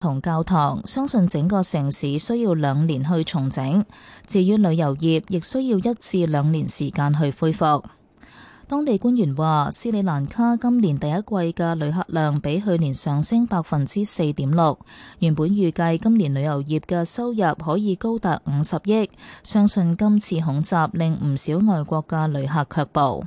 同教堂，相信整個城市需要2年去重整。至於旅遊業，亦需要1至2年時間去恢復。當地官員話，斯里蘭卡今年第一季嘅旅客量比去年上升4.6%。原本預計今年旅遊業嘅收入可以高達50億，相信今次恐襲令唔少外國嘅旅客卻步。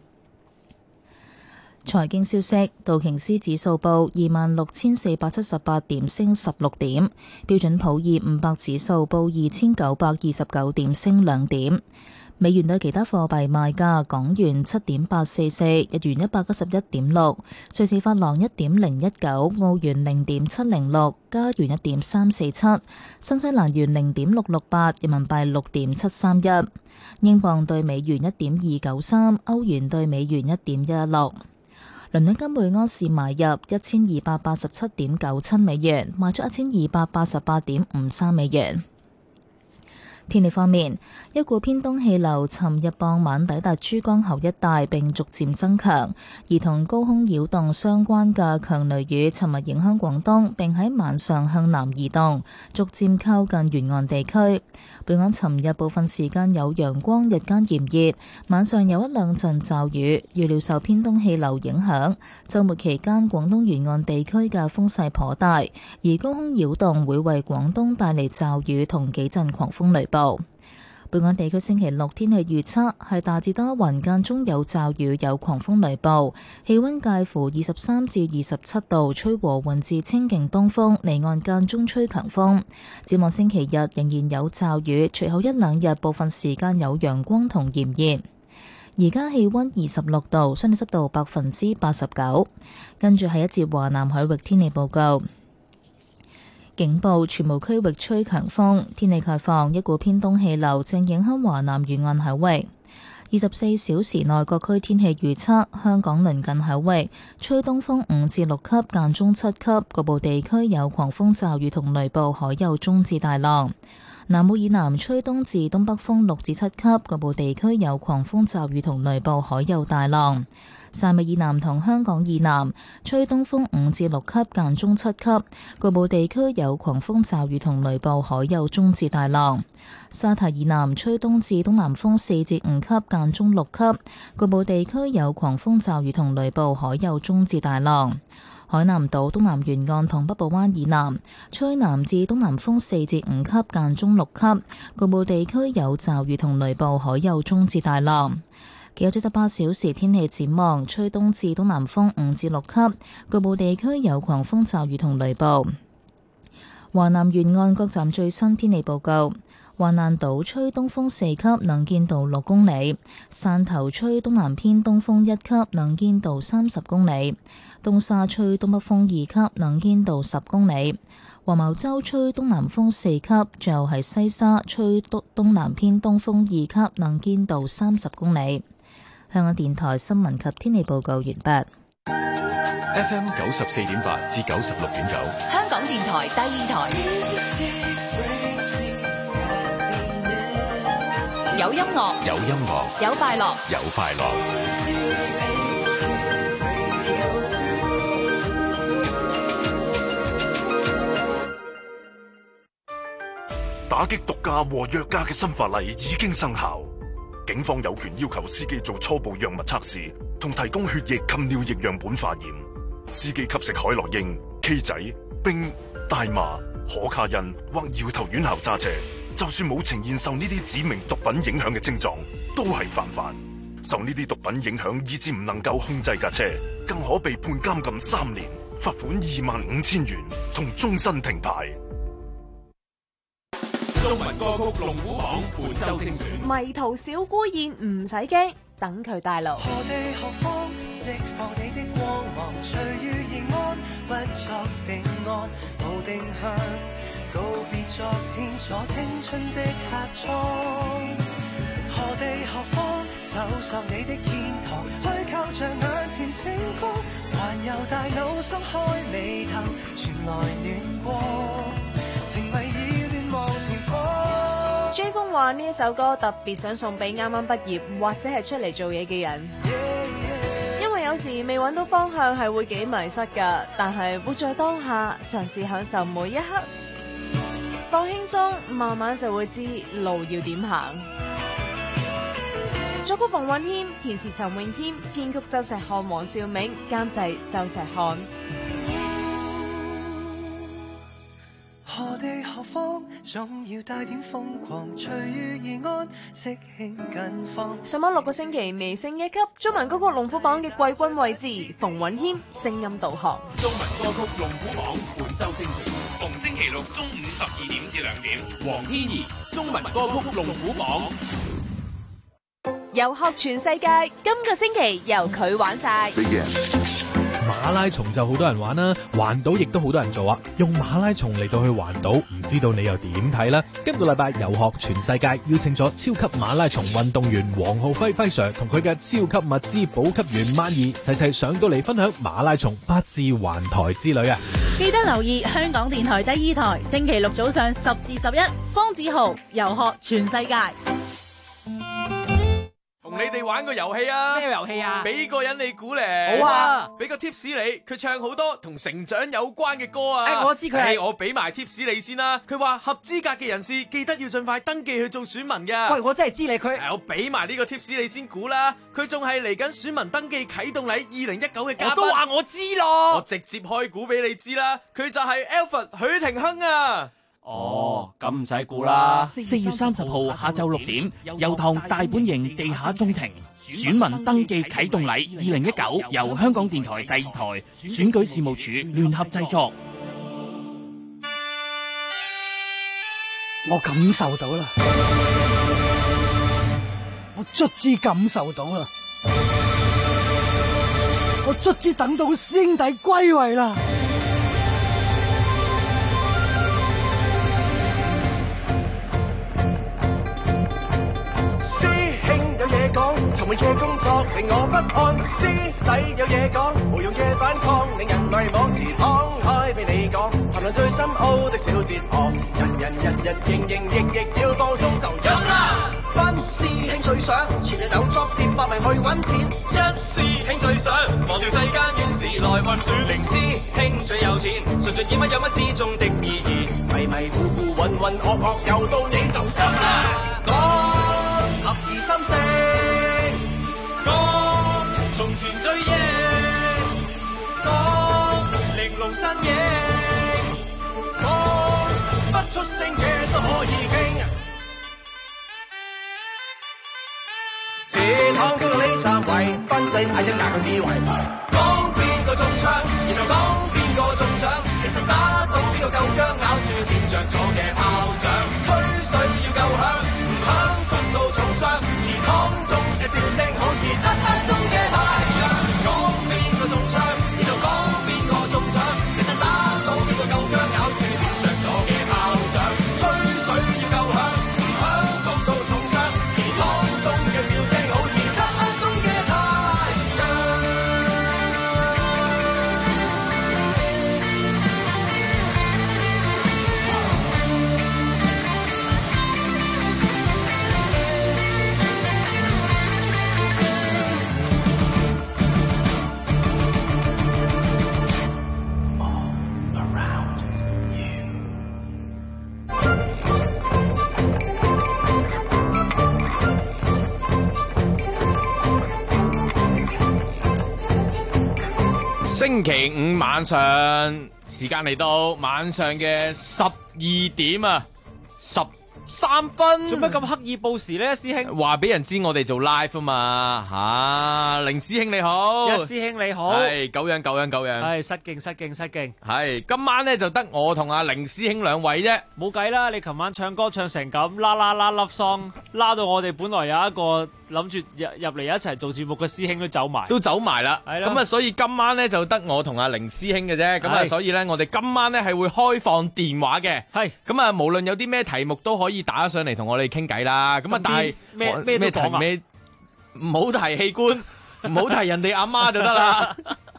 財經消息，道瓊斯指數報26,478點，升16點；標準普爾500指數報2,929點，升2點。美元對其他貨幣賣價：港元7.844，日元191.6，瑞士法郎1.019，澳元0.706，加元1.347，新西蘭元0.668，人民幣6.731，英鎊對美元1.293，歐元對美元1.16。倫敦金每安士買入1287.97美元，賣出1288.53美元。天氣方面，一股偏東氣流尋日傍晚抵達珠江口一帶並逐漸增強，而同高空擾動相關嘅強雷雨尋日影響廣東，並喺晚上向南移動，逐漸靠近沿岸地區。本港尋日部分時間有陽光，日間炎熱，晚上有1兩陣驟雨，預料受偏東氣流影響，週末期間廣東沿岸地區嘅風勢頗大，而高空擾動會為廣東帶嚟驟雨同幾陣狂風雷暴。本港地區星期六天氣預測係大致多雲，間中有驟雨，有狂風雷暴，氣溫介乎23至27度，吹和緩至清勁東風，離岸間中吹強風。展望星期日仍然有驟雨，隨後1兩日部分時間有陽光同炎熱。而家氣溫26度，相對濕度89%。跟住係一節華南海域天氣報告。警報，全部區域吹強風，天氣概況，一股偏東氣流正影響華南沿岸海域。24小時內各區天氣預測，香港鄰近海域吹東風5至6級，間中7級，局部地區有狂風驟雨同雷暴，海有中至大浪。南澳以南吹東至東北風6至7級，局部地區有狂風驟雨同雷暴，海有大浪。汕尾以南同香港以南吹東風5至6級，間中7級，局部地區有狂風驟雨同雷暴，海有中至大浪。沙堤以南吹東至東南風4至5級，間中6級，局部地區有狂風驟雨同雷暴，海有中至大浪。海南島東南沿岸同北部灣以南吹南至東南風4至5級，間中6級，局部地區有驟雨同雷暴，海有中至大浪。有78小時天氣展望，吹東至東南風5至6級，局部地區有狂風驟雨同雷暴。華南沿岸各站最新天氣報告：華南島吹東風4級，能見度6公里；汕頭吹東南偏東風1級，能見度30公里；東沙吹東北風2級，能見度10公里；黃茅洲吹東南風4級，最後係西沙吹東南偏東風2級，能見度30公里。香港電台新聞及天氣報告完畢。 FM 94.8至96.9， 香港電台第二台，有音樂， 有音樂， 有快樂， 有快樂。 打擊毒駕和藥駕嘅新法例已經生效。警方有權要求司機做初步藥物測試，同提供血液及尿液樣本化驗。司機吸食海洛因、K 仔、冰、大麻、可卡因或搖頭丸後揸車，就算冇呈現受呢啲指明毒品影響嘅症狀，都係犯法。受呢啲毒品影響以致唔能夠控制架車，更可被判監禁3年、罰款25,000元同終身停牌。 中文歌曲龍虎榜本周精選， 迷途小孤燕唔使驚，等佢帶路。 何地何方釋放你的光芒，隨遇而安，不作定案，無定向，告別昨天，坐青春的客艙。何地何方搜索你的天堂，去靠着眼前星光，環遊大腦，鬆開眉頭，傳來暖光，情為意亂望前方。 J 風話呢一首歌特別想送俾啱啱畢業或者係出嚟做嘢嘅人，因為有有時未揾到方向係會幾迷失㗎，但係活在當下，嘗試享受每一刻，放輕鬆，慢慢就會知路要點行。作曲馮允謙，填詞陳詠謙，編曲周石漢、黃兆銘，監製周石漢。 何地何方，總要帶點瘋狂，隨遇而安，即興近況。 上網6個星期微升一級，中文歌曲龍虎榜嘅季軍位置，馮允謙聲音導航。 中文歌曲龍虎榜本周精選，逢星期六中午12點至2點。黃天怡中文歌曲龍虎榜。 遊學全世界，今個星期由佢玩晒。 馬拉松就好多人玩啦，環島亦都好多人做啊。用馬拉松嚟到去環島，唔知道你又點睇呢？今個禮拜遊學全世界邀請咗超級馬拉松運動員黃浩輝輝 Sir 同佢嘅超級物資補給員萬兒齊上到嚟分享馬拉松8至環台之旅啊！ 記得留意香港電台第2台，星期六早上10至11，方子豪遊學全世界。 同你哋玩個遊戲啊！ 咩遊戲啊？ 俾個人你估嚟。 好啊！ 俾個 tips 你，佢唱好多同成長有關嘅歌啊！ 我知佢係。 我俾埋 tips 你先啦。佢話合資格嘅人士記得要盡快登記去做選民㗎。 喂，我真係知你佢。 我俾埋呢個 tips 你先估啦。佢仲係嚟緊選民登記啟動禮2019嘅嘉賓。 我都話我知咯。 我直接開估俾你知啦。佢就係 Alfred 許廷鏗啊！ 哦，咁唔使估啦。4月30號下晝6點，油塘大本營地下中庭選民登記啟動禮2019，由香港電台第2台選舉事務處聯合製作。 我感受到啦，我卒之感受到啦，我卒之等到師兄弟歸位啦。 沉悶嘅工作令我不安，師弟有嘢講，無用嘅反抗令人迷惘，自敞開俾你講，談論最深奧的小哲學，人營役要放鬆就飲啦。班師兄最想前日有作戰百名去揾錢，一師兄最想忘掉世間怨事來運轉，零師兄最有錢，純粹見乜有乜之中的意義，迷糊渾噩又到你就飲啦。講合而心聲。講從前追憶，講玲瓏身影，講不出聲嘅都可以傾。這趟經過呢3位，分析下一格嘅智慧。講邊個中槍，然後講邊個中獎，其實打到邊個夠薑，咬住點着咗嘅炮仗。吹水要夠響，唔響焗到重傷。祠堂中嘅笑聲好似漆黑中嘅太陽。講邊個中槍，然後講邊個中獎，其實打到邊個夠薑，咬住點着咗嘅炮仗。吹水要夠響，唔響焗到重傷。祠堂中嘅笑聲好似漆黑中嘅太陽。 星期五晚上時間嚟到晚上嘅12點啊13分， 做乜咁刻意報時咧？師兄話俾人知我哋做 live 啊嘛吓，凌師兄你好， 一師兄你好， 係久仰， 係失敬， 係今晚咧就得我同阿凌師兄兩位啫， 冇計啦！你琴晚唱歌唱成咁，啦 love song，拉到我哋本來有一個諗住入嚟一齊做節目嘅師兄都走埋啦， 咁啊所以今晚咧就得我同阿凌師兄嘅啫，咁啊所以咧我哋今晚咧係會開放電話嘅，係咁啊無論有啲咩題目都可以打上嚟同我哋傾偈啦，咁啊但係咩都講啊，唔好提器官，唔好提人哋阿媽就得啦。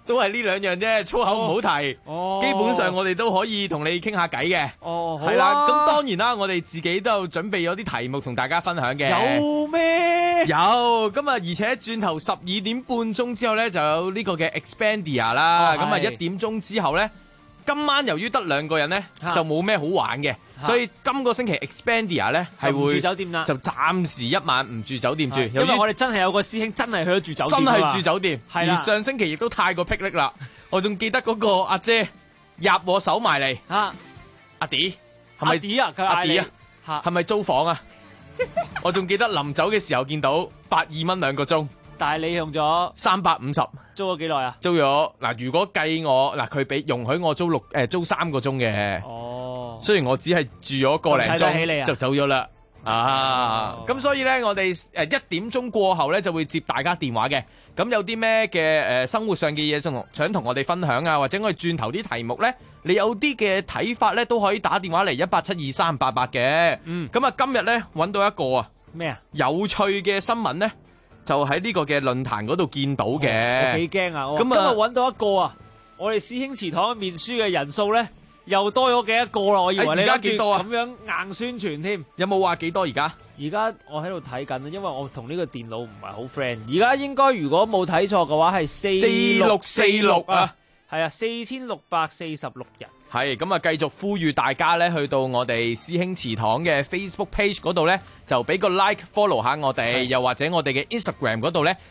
都係呢兩樣啫，粗口唔好提。基本上我哋都可以同你傾下偈嘅。係啦，咁當然啦，我哋自己都有準備咗啲題目同大家分享嘅。 有咩？ 有咁啊！而且轉頭12點半鐘之後咧，就有呢個嘅 Expandia 啦。咁啊1點鐘之後咧，今晚由於得2個人咧，就冇咩好玩嘅。所以今個星期 Expandia 咧係會住酒店啦， 就暫時一晚唔住酒店住。 因為我哋真係有個師兄真係去咗住酒店， 真係住酒店。 係而上星期亦都太過霹靂啦，我仲記得嗰個阿姐入我手埋嚟，阿弟係咪弟啊？佢阿弟啊，係咪租房啊？我仲記得臨走嘅時候見到82蚊2個鐘， 但係你用咗 350， 租咗幾耐啊？ 租咗嗱，如果計我嗱，佢俾容許我租3個鐘嘅。雖然我只係住咗個零鐘就走咗啦，咁所以咧，我哋1點鐘過後咧就會接大家電話嘅。咁有啲咩嘅生活上嘅嘢想同我哋分享啊，或者我哋轉頭啲題目咧，你有啲嘅睇法咧都可以打電話嚟1872388嘅。咁啊，今日咧揾到一個啊咩啊有趣嘅新聞咧，就喺呢個嘅論壇嗰度見到嘅。 我幾驚啊！咁今日揾到一個啊，我哋師兄祠堂面書嘅人數咧。又多咗幾多個啦？我以為你而家幾多啊？ 咁樣硬宣傳添， 有冇話幾多而家？ 而家我喺度睇緊，因為我同呢個電腦唔係好 friend。而家應該如果冇睇錯嘅話係4646啊，係啊，4646人。 係咁啊！繼續呼籲大家咧，去到我哋師兄祠堂嘅 Facebook page 嗰度咧，就俾個 like follow 下我哋，又或者我哋嘅 Instagram 嗰度咧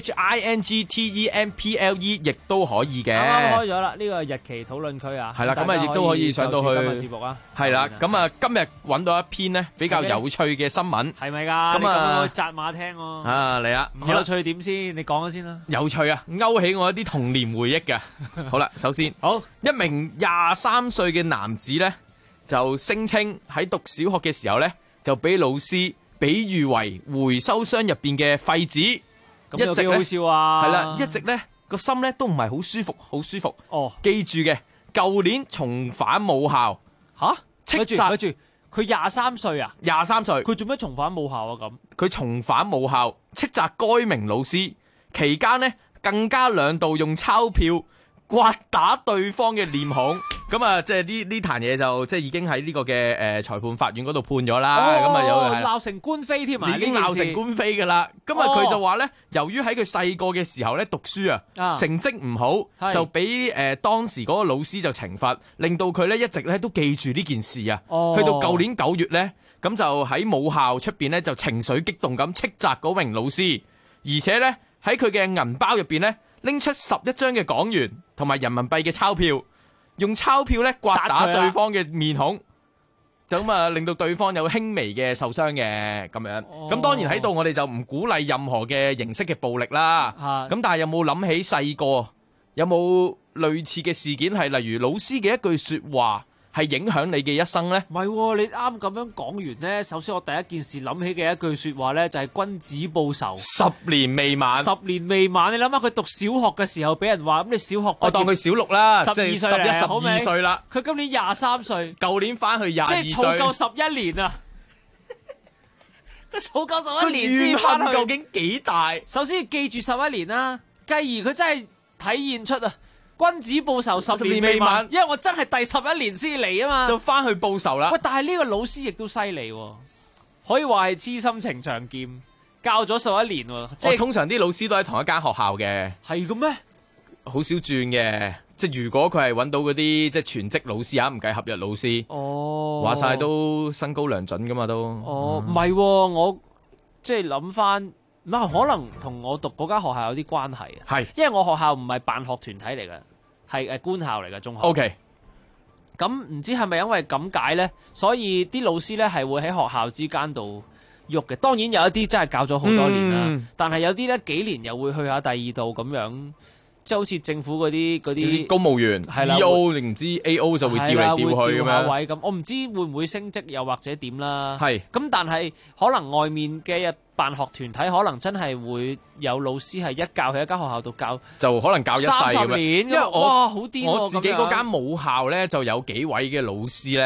CHINGTEMPLE 亦都可以嘅。 啱啱開咗啦，呢個日期討論區啊。 係啦，咁啊亦都可以上到去今日節目啊。 係啦，咁啊今日揾到一篇呢比較有趣嘅新聞。 係咪㗎？咁啊，紮馬聽喎。 啊嚟啦， 唔有趣點先？你講咗先啦。 有趣啊，勾起我一啲童年回憶㗎。好啦，首先，一名23歲嘅男子咧，就聲稱喺讀小學嘅時候咧，就俾老師比喻為回收箱入邊嘅廢紙， 咁幾好笑啊！ 係啦，一直咧個心咧都唔係好舒服，好舒服。記住嘅，舊年重返母校， 斥責佢23歲啊 ，23歲， 佢做咩重返母校啊？咁佢重返母校，斥責該名老師，期間呢更加2度用鈔票刮打對方嘅臉孔，咁啊，即係呢壇嘢就即係已經喺呢個嘅裁判法院嗰度判咗啦。咁啊有鬧成官非添啊， 已經鬧成官非噶啦。咁啊佢就話咧，由於喺佢細個嘅時候咧讀書啊，成績唔好，就俾當時嗰個老師就懲罰，令到佢咧一直咧都記住呢件事啊。去到舊年9月咧，咁就喺母校出邊咧就情緒激動咁斥責嗰名老師，而且咧喺佢嘅銀包入邊咧，拎出11張嘅港元同埋人民幣嘅鈔票，用鈔票咧刮打對方嘅面孔，就咁啊令到對方有輕微嘅受傷嘅咁樣。咁當然喺度我哋就唔鼓勵任何嘅形式嘅暴力啦。咁但係有冇諗起細個有冇類似嘅事件係例如老師嘅一句說話係影響你嘅一生呢？ 唔係，你啱咁樣講完呢，首先我第一件事諗起嘅一句說話呢，就係君子報仇 10年未晚。 10年未晚，你諗下佢讀小學嘅時候俾人話，咁你小學我當佢小6啦 ，12歲 11、12歲啦。 佢今年23歲， 舊年翻去22歲， 即係儲夠11年啊！佢儲夠11年先翻去，究竟幾大？ 首先要記住11年啦，繼而佢真係體現出啊！君子報仇10年未晚，因為我真係第11年先嚟啊嘛， 就翻去報仇啦。 喂，但係呢個老師亦都犀利，可以話係痴心情長劍，教咗11年喎。即係通常啲老師都喺同一間學校嘅， 係咁咩？ 好少轉嘅。即係如果佢係揾到嗰啲即係全職老師啊，唔計合約老師，話晒都身高良準噶嘛都。 唔係，我即係諗翻。可能同我讀嗰間學校有啲關係啊， 係， 因為我學校唔係辦學團體嚟嘅，係官校嚟嘅中學。 OK， 咁唔知係咪因為咁解呢？所以啲老師呢係會喺學校之間度喐嘅。當然有一啲真係教咗好多年啦，但係有啲呢幾年又會去下第二度咁樣。即係好似政府嗰啲公務員，EO 定唔知 AO 就會調嚟調去咁樣。 位咁，我唔知會唔會升職又或者點啦。 係咁，但係可能外面嘅辦學團體可能真係會有老師係一教喺一間學校度教， 就可能教一世咁樣。 30年， 因為哇好癲喎！ 我自己嗰間母校咧就有幾位嘅老師咧，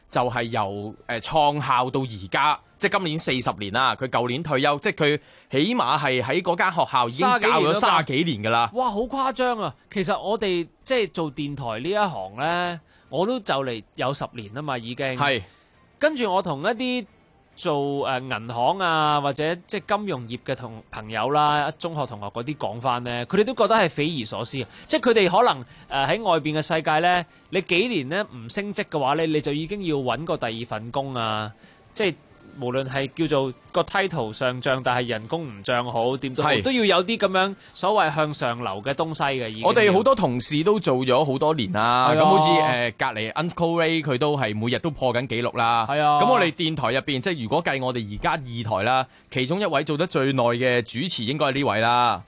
就係由創校到而家，即係今年40年啦。佢舊年退休，即係佢起碼係喺嗰間學校已經教咗30幾年㗎啦。 哇，好誇張啊！其實我哋即係做電台呢一行呢，我都就嚟有10年啦嘛，已經。係。跟住我同一啲做銀行啊或者即係金融業嘅朋友啦，中學同學嗰啲講翻呢，佢哋都覺得係匪夷所思。即係佢哋可能喺外邊嘅世界呢，你幾年呢唔升職嘅話呢，你就已經要揾個第二份工啊！即係無論係叫做個 title 上漲，但係人工唔漲好，點都好都要有啲咁樣所謂向上流嘅東西嘅。 我哋好多同事都做咗好多年啦，咁好似隔離 Uncle Ray 佢都係每日都破緊紀錄啦。係啊，咁我哋電台入邊，即係如果計我哋而家2台啦，其中一位做得最耐嘅主持應該係呢位啦。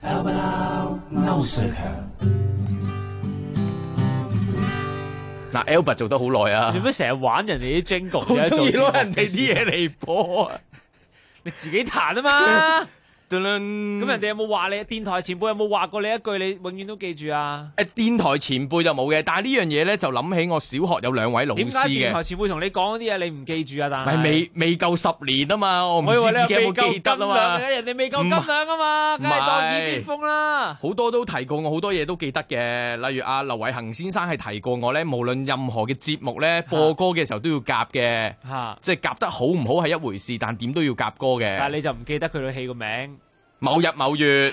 嗱 Albert 做得好耐啊！ 做咩成日玩人哋啲 jingle？ 好中意攞人哋啲嘢嚟播啊！ 你自己彈啊嘛！咁人哋有冇話你？電台前輩有冇話過你一句你永遠都記住啊？ 電台前輩就冇嘅，但係呢樣嘢咧就諗起我小學有2位老師嘅。點解電台前輩同你講嗰啲嘢你唔記住啊？但係未夠10年啊嘛，我唔知自己有冇記得啊嘛。 人哋未夠斤兩啊嘛，梗係當耳邊風啦。 好多都提過我，好多嘢都記得嘅。例如阿劉偉恒先生係提過我咧，無論任何嘅節目咧播歌嘅時候都要夾嘅，即係夾得好唔好係一回事，但點都要夾歌嘅。 但係你就唔記得佢套戲個名。 某日某月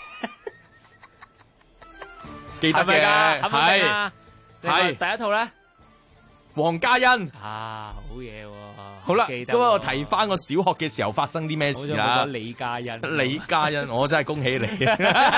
記得嘅，係第一套咧， 黃嘉欣啊，好嘢喎！ 好啦，咁我提翻我小學嘅時候發生啲咩事啦。 李嘉欣， 李嘉欣，我真係恭喜你。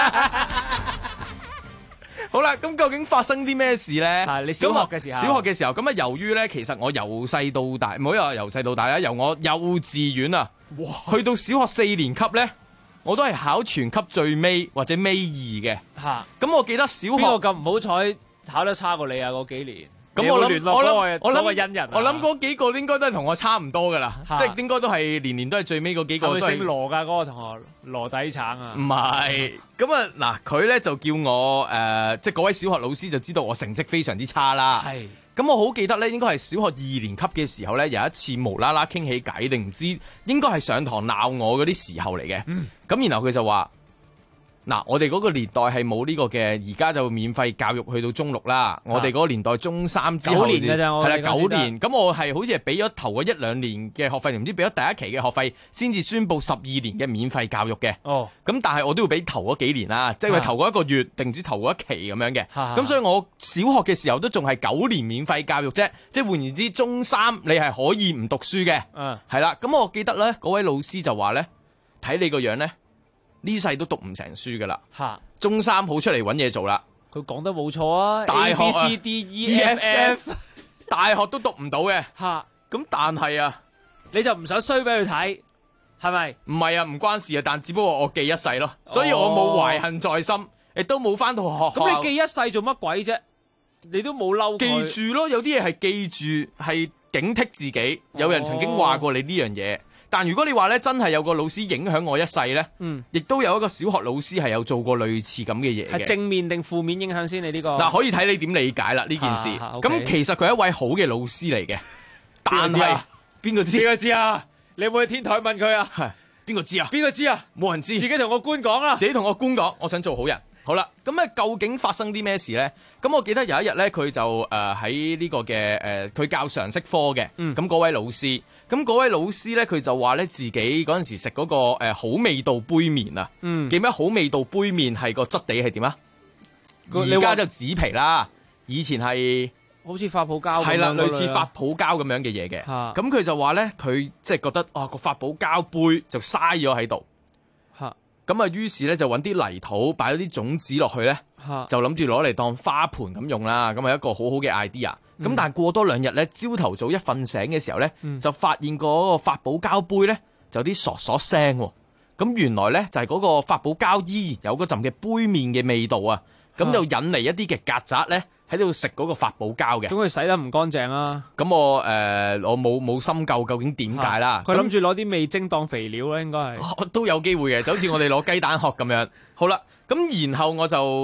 好啦，咁究竟發生啲咩事咧？ 你小學嘅時候， 小學嘅時候，咁啊，由於咧，其實我由細到大，唔好話由細到大啦，由我幼稚園啊，去到小學4年級咧。我都係考全級最尾或者尾2嘅，咁我記得小學邊個咁唔好彩考得差過你啊？嗰幾年， 咁我諗個恩人， 我諗嗰幾個應該都係同我差唔多噶啦，即係應該都係年年都係最尾嗰幾個。 係咪姓羅噶嗰個同學？羅底橙啊？ 唔係，咁啊嗱，佢咧就叫我即係嗰位小學老師就知道我成績非常之差啦。係。咁我好記得咧，應該係小學2年級嘅時候咧，有一次無啦啦傾起偈，定唔知應該係上堂鬧我嗰啲時候嚟嘅。咁然後佢就話：嗱，我哋嗰個年代係冇呢個嘅，而家就免費教育去到中6啦。我哋嗰個年代中3之後 9年嘅咋， 係啦9年。咁我係好似係俾咗頭嗰1-2年嘅學費，唔知俾咗第一期嘅學費，先至宣佈12年嘅免費教育嘅。哦，咁但係我都要俾頭嗰幾年啦，即係頭嗰1個月定唔知頭嗰1期咁樣嘅。咁所以我小學嘅時候都仲係9年免費教育啫，即係換言之，中3你係可以唔讀書嘅。係啦。咁我記得咧，嗰位老師就話咧，睇你個樣咧，呢世都讀唔成書噶啦，中3好出嚟揾嘢做啦。 佢講得冇錯啊， 大學 A B C D E F F， 大學都讀唔到嘅。咁但係啊， 你就唔想衰俾佢睇，係咪？ 唔係啊，唔關事啊，但只不過我記一世咯，所以我冇懷恨在心，亦都冇翻到學校。 咁你記一世做乜鬼啫？你都冇嬲佢。 記住咯，有啲嘢係記住，係警惕自己。有人曾經話過你呢樣嘢。但如果你話咧，真係有個老師影響我一世咧，亦都有一個小學老師係有做過類似咁嘅嘢嘅。 係正面定負面影響先？你呢個嗱，可以睇你點理解啦呢件事。咁其實佢係一位好嘅老師嚟嘅，但係邊個知？ 邊個知啊？你有冇去天台問佢啊？ 係邊個知啊？ 邊個知啊？ 冇人知。 自己同個官講啦。 自己同個官講，我想做好人。好啦，咁究竟發生啲咩事咧？咁我記得有一日咧，佢就喺呢個嘅佢教常識科嘅，咁嗰位老師，咁嗰位老師咧，佢就話咧自己嗰陣時食嗰個好味道杯麵啊，記唔記得好味道杯麵係個質地係點啊？而家就紙皮啦，以前係好似發泡膠， 係啦，類似發泡膠咁樣嘅嘢嘅。咁佢就話咧，佢即係覺得個發泡膠杯就嘥咗喺度。咁啊，於是咧就揾啲泥土，擺咗啲種子落去咧，就諗住攞嚟當花盆咁用啦。咁係一個好好嘅 idea。咁但係過多2日咧，朝頭早一瞓醒嘅時候咧，就發現嗰個發泡膠杯咧就有啲嗦嗦聲。咁原來咧就係嗰個發泡膠依然有嗰陣嘅杯麵嘅味道啊。咁就引嚟一啲嘅曱甴咧喺度食嗰個發泡膠嘅。 咁佢洗得唔乾淨啊？ 咁我冇深究究竟點解啦。 佢諗住攞啲味精當肥料咧，應該係都有機會嘅，就好似我哋攞雞蛋殼咁樣。好啦，咁然後我就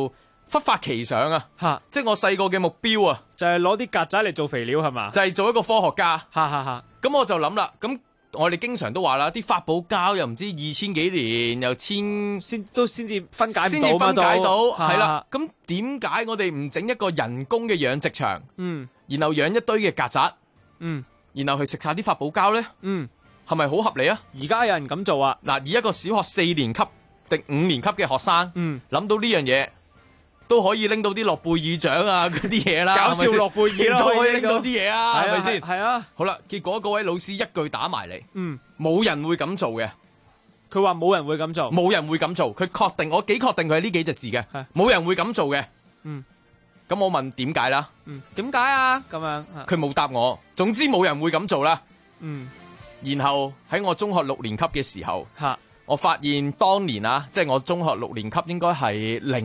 忽發奇想啊！ 嚇， 即係我細個嘅目標啊， 就係攞啲曱甴嚟做肥料係嘛？ 就係做一個科學家。 嚇！ 咁我就諗啦，咁我哋經常都話啦，啲發泡膠又唔知2000幾年又先至分解唔到， 先至分解到，係啦。咁點解我哋唔整一個人工嘅養殖場？然後養一堆嘅曱甴，然後去食晒啲發泡膠咧？係咪好合理啊？ 而家有人咁做啊！ 嗱，以一個小學4年級定5年級嘅學生，諗到呢樣嘢，都可以拎到啲諾貝爾獎啊嗰啲嘢啦， 搞笑諾貝爾都可以拎到啲嘢啊，係咪先？ 係啊。 好啦，結果嗰位老師一句打埋嚟，冇人會咁做嘅。 佢話冇人會咁做， 冇人會咁做。佢確定，我幾確定佢係呢幾隻字嘅，冇人會咁做嘅。咁我問點解啦？ 點解啊？咁樣佢冇答我。總之冇人會咁做啦。然後喺我中學6年級嘅時候，我發現當年啊，即係我中學6年級，應該係2010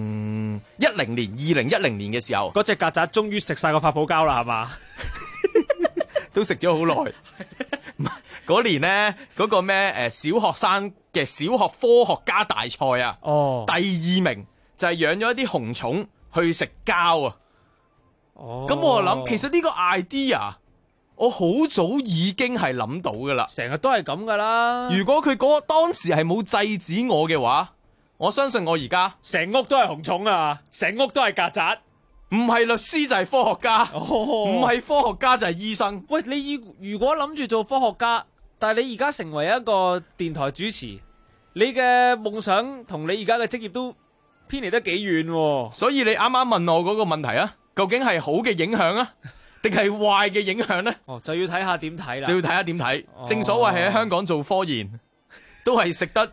年嘅時候， 嗰隻曱甴終於食晒個發泡膠啦，係嘛？ 都食咗好耐。嗰年呢，嗰個咩小學生嘅小學科學家大賽啊，第2名就係養咗一啲紅蟲去食膠啊。咁我諗，其實呢個 idea 我好早已經係諗到噶啦， 成日都係咁噶啦。 如果佢當時係冇制止我嘅話，我相信我而家成屋都係紅蟲啊，成屋都係曱甴。 唔係律師就係科學家，唔係科學家就係醫生。 喂，你如果諗住做科學家，但係你而家成為一個電台主持，你嘅夢想同你而家嘅職業都偏離得幾遠喎。 所以你啱啱問我嗰個問題啊，究竟係好嘅影響啊，定係壞嘅影響呢？ 就要睇下點睇啦。 就要睇下點睇。正所謂係喺香港做科研，都係食得，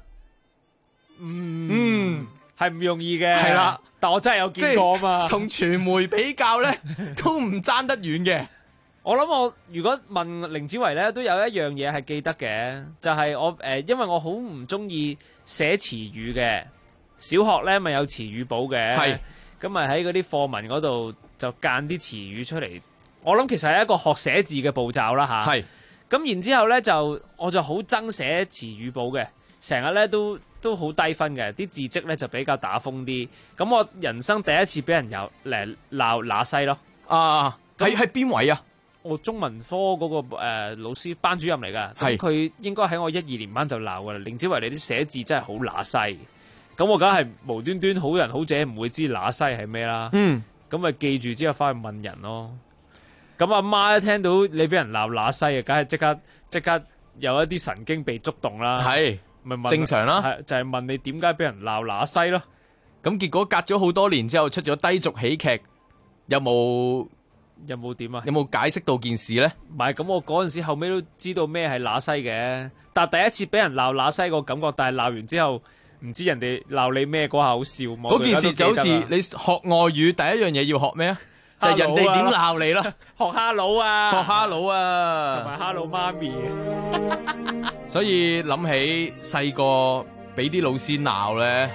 係唔容易嘅。 係啦， 但我真係有見過啊嘛。 同傳媒比較呢，都唔爭得遠嘅。 我諗我如果問凌子維呢，都有一樣嘢係記得嘅，就係我因為我好唔中意寫詞語嘅。小學呢咪有詞語簿嘅，係咁咪喺嗰啲課文嗰度就間啲詞語出嚟。我諗其實係一個學寫字嘅步驟啦吓。係咁然之後呢我就好憎寫詞語簿嘅，成日呢都好低分嘅，啲字跡呢就比較打風啲。咁我人生第一次俾人鬧乸西咯。 係邊位啊？ 我中文科嗰個老師班主任嚟噶，咁佢應該喺我1、2年班就鬧噶啦。凌子維你啲寫字真係好乸西。咁我梗係無端端好人好姐唔會知乸西係咩啦。咁咪記住之後翻去問人咯。咁阿媽一聽到你俾人鬧乸西啊，梗係即刻有一啲神經被觸動啦。係咪問正常啦？ 就係問你點解俾人鬧乸西咯？ 咁結果隔咗好多年之後出咗低俗喜劇，有冇點啊？ 有冇解釋到件事咧？ 唔係，咁我嗰陣時後尾都知道咩係乸西嘅，但係第一次俾人鬧乸西個感覺，但係鬧完之後唔知人哋鬧你咩嗰下好笑嘛？ 嗰件事就好似你學外語第一樣嘢要學咩啊？就係人哋點鬧你咯， 學哈佬啊， 學哈佬啊， 同埋哈佬媽咪。 所以諗起細個俾啲老師鬧咧，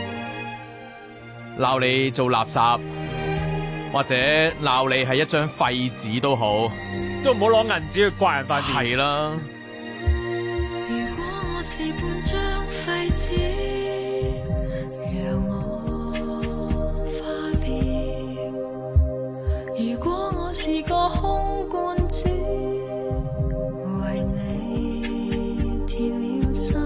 鬧你做垃圾，或者鬧你係一張廢紙都好， 都唔好攞銀紙去刮人塊面。 係啦。 如果我是半張廢紙，讓我花掉；如果我是個空罐子，為你鐵了心，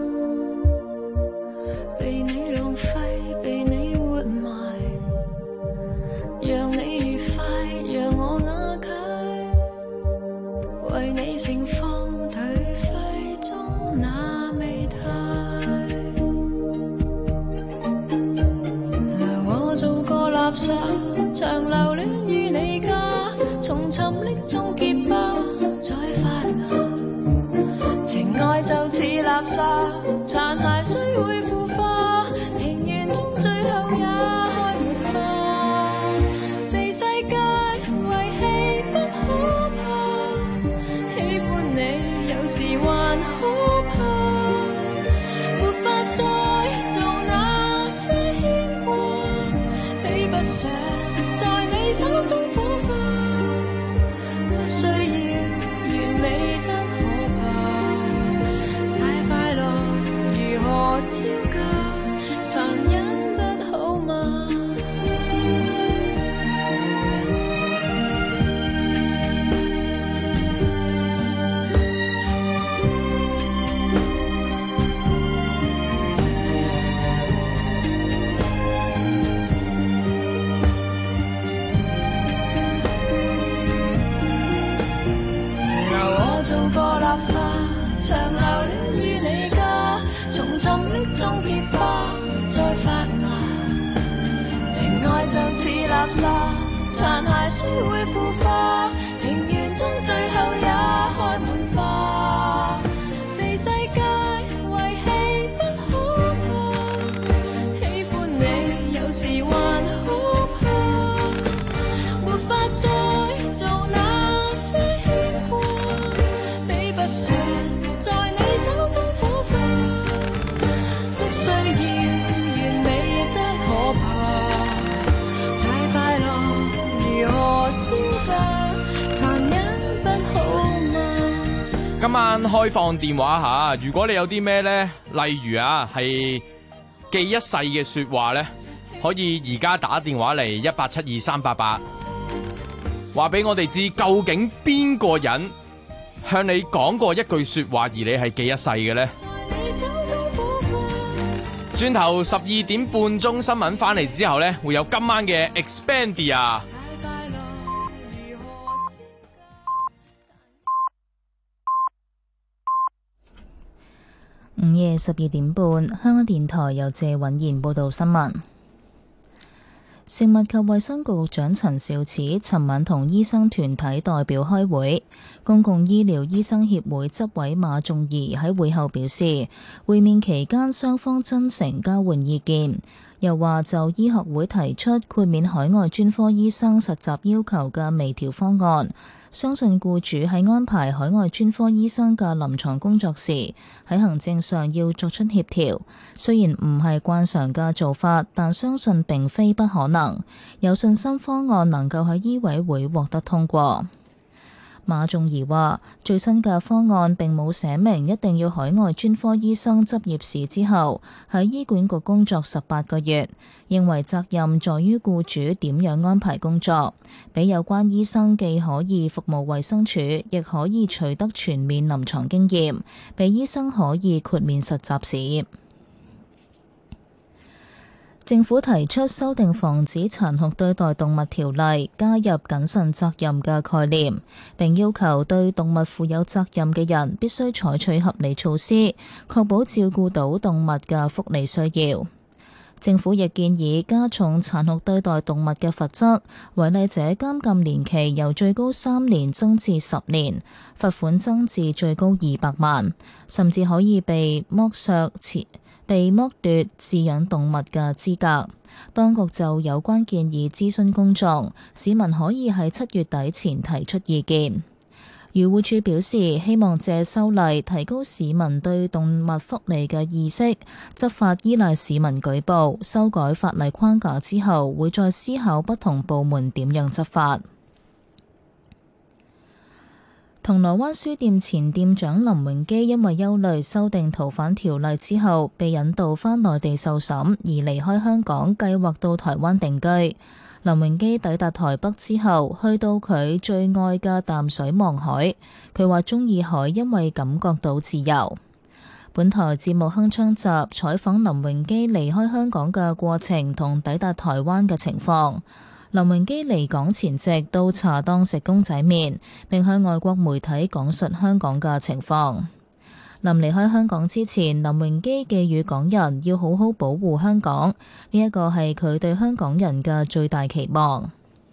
被你浪費，被你活埋，讓你愉快，讓我瓦解，為你盛放頹廢中那美態。留我做個垃圾，長留戀於你家，從沉溺中結疤，再發芽。情愛就似垃圾，殘骸雖會腐化，庭園中最後也開沒花。被世界遺棄不可怕，喜歡你有時還可怕，沒法再做那些牽掛，比不上在你手中火花，不需要完美得可怕，太快樂如何招架，殘忍不好嗎？ 做個垃圾，長留戀於你家，從沉溺中結疤，再發芽。情愛就似垃圾，殘骸雖會腐化，庭園中最後也開滿花。被世界遺棄不可怕，喜歡你有時還可怕，沒法再做那些牽掛，比不上在你手中火花的需要，完美得可怕，太快樂如何招架，殘忍不好嗎？ 今晚開放電話吓，如果你有啲咩呢？例如係記一世嘅說話呢，可以而家打電話嚟1872-388，話俾我哋知究竟邊個人向你講過一句說話，而你係記一世嘅呢？轉頭12點半鐘新聞翻嚟之後呢，會有今晚嘅 Expandia。 午夜12點半，香港電台由謝允賢報道新聞。食物及衛生局局長陳肇始尋晚同醫生團體代表開會，公共醫療醫生協會執委馬仲儀喺會後表示，會面期間雙方真誠交換意見，又話就醫學會提出豁免海外專科醫生實習要求嘅微調方案，相信僱主喺安排海外專科醫生嘅臨床工作時，喺行政上要作出協調。雖然唔係慣常嘅做法，但相信並非不可能，有信心方案能夠喺醫委會獲得通過。馬仲儀話，最新嘅方案並冇寫明一定要海外專科醫生執業試之後喺醫管局工作18個月，認為責任在於僱主點樣安排工作，俾有關醫生既可以服務衛生署，亦可以取得全面臨床經驗，俾醫生可以豁免實習試。政府提出修訂防止殘酷對待動物條例，加入謹慎責任嘅概念，並要求對動物負有責任嘅人必須採取合理措施，確保照顧到動物嘅福利需要。政府亦建議加重殘酷對待動物嘅罰則，違例者監禁年期由最高3年增至10年，罰款增至最高200萬，甚至可以被剝奪飼養動物嘅資格。當局就有關建議諮詢公眾，市民可以喺7月底前提出意見。漁護署表示，希望借修例提高市民對動物福利嘅意識，執法依賴市民舉報。修改法例框架之後，會再思考不同部門點樣執法。銅鑼灣書店前店長林榮基因為憂慮修訂逃犯條例之後被引渡返內地受審，而離開香港，計劃到台灣定居。林榮基抵達台北之後，去到佢最愛嘅淡水望海。佢話鍾意海，因為感覺到自由。本台節目《鏗鏘集》採訪林榮基離開香港嘅過程同抵達台灣嘅情況。林榮基離港前夕到茶檔食公仔麵，並向外國媒體講述香港嘅情況。臨離開香港之前，林榮基寄語港人要好好保護香港，呢一個係佢對香港人嘅最大期望。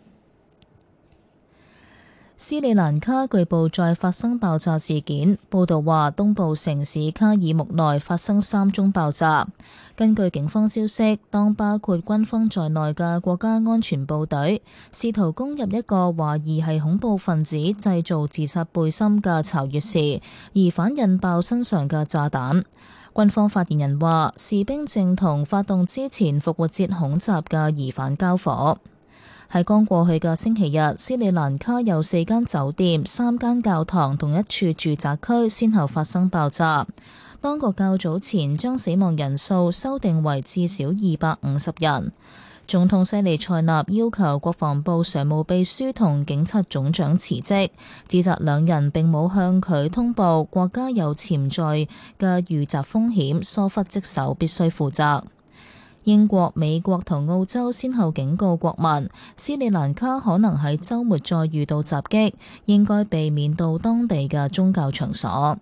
斯里蘭卡據報再發生爆炸事件，報道話東部城市卡爾木內發生3宗爆炸。根據警方消息，當包括軍方在內嘅國家安全部隊試圖攻入一個懷疑係恐怖分子製造自殺背心嘅巢穴時，疑犯引爆身上嘅炸彈。軍方發言人話，士兵正同發動之前復活節恐襲嘅疑犯交火。喺剛過去嘅星期日，斯里蘭卡有4間酒店、3間教堂同一處住宅區先後發生爆炸。當局較早前將死亡人數修訂為至少250人。總統西利塞納要求國防部常務秘書同警察總長辭職，指責兩人並冇向佢通報國家有潛在嘅遇襲風險，疏忽職守必須負責。 英國、美國同澳洲先後警告國民，斯里蘭卡可能喺週末再遇到襲擊，應該避免到當地嘅宗教場所。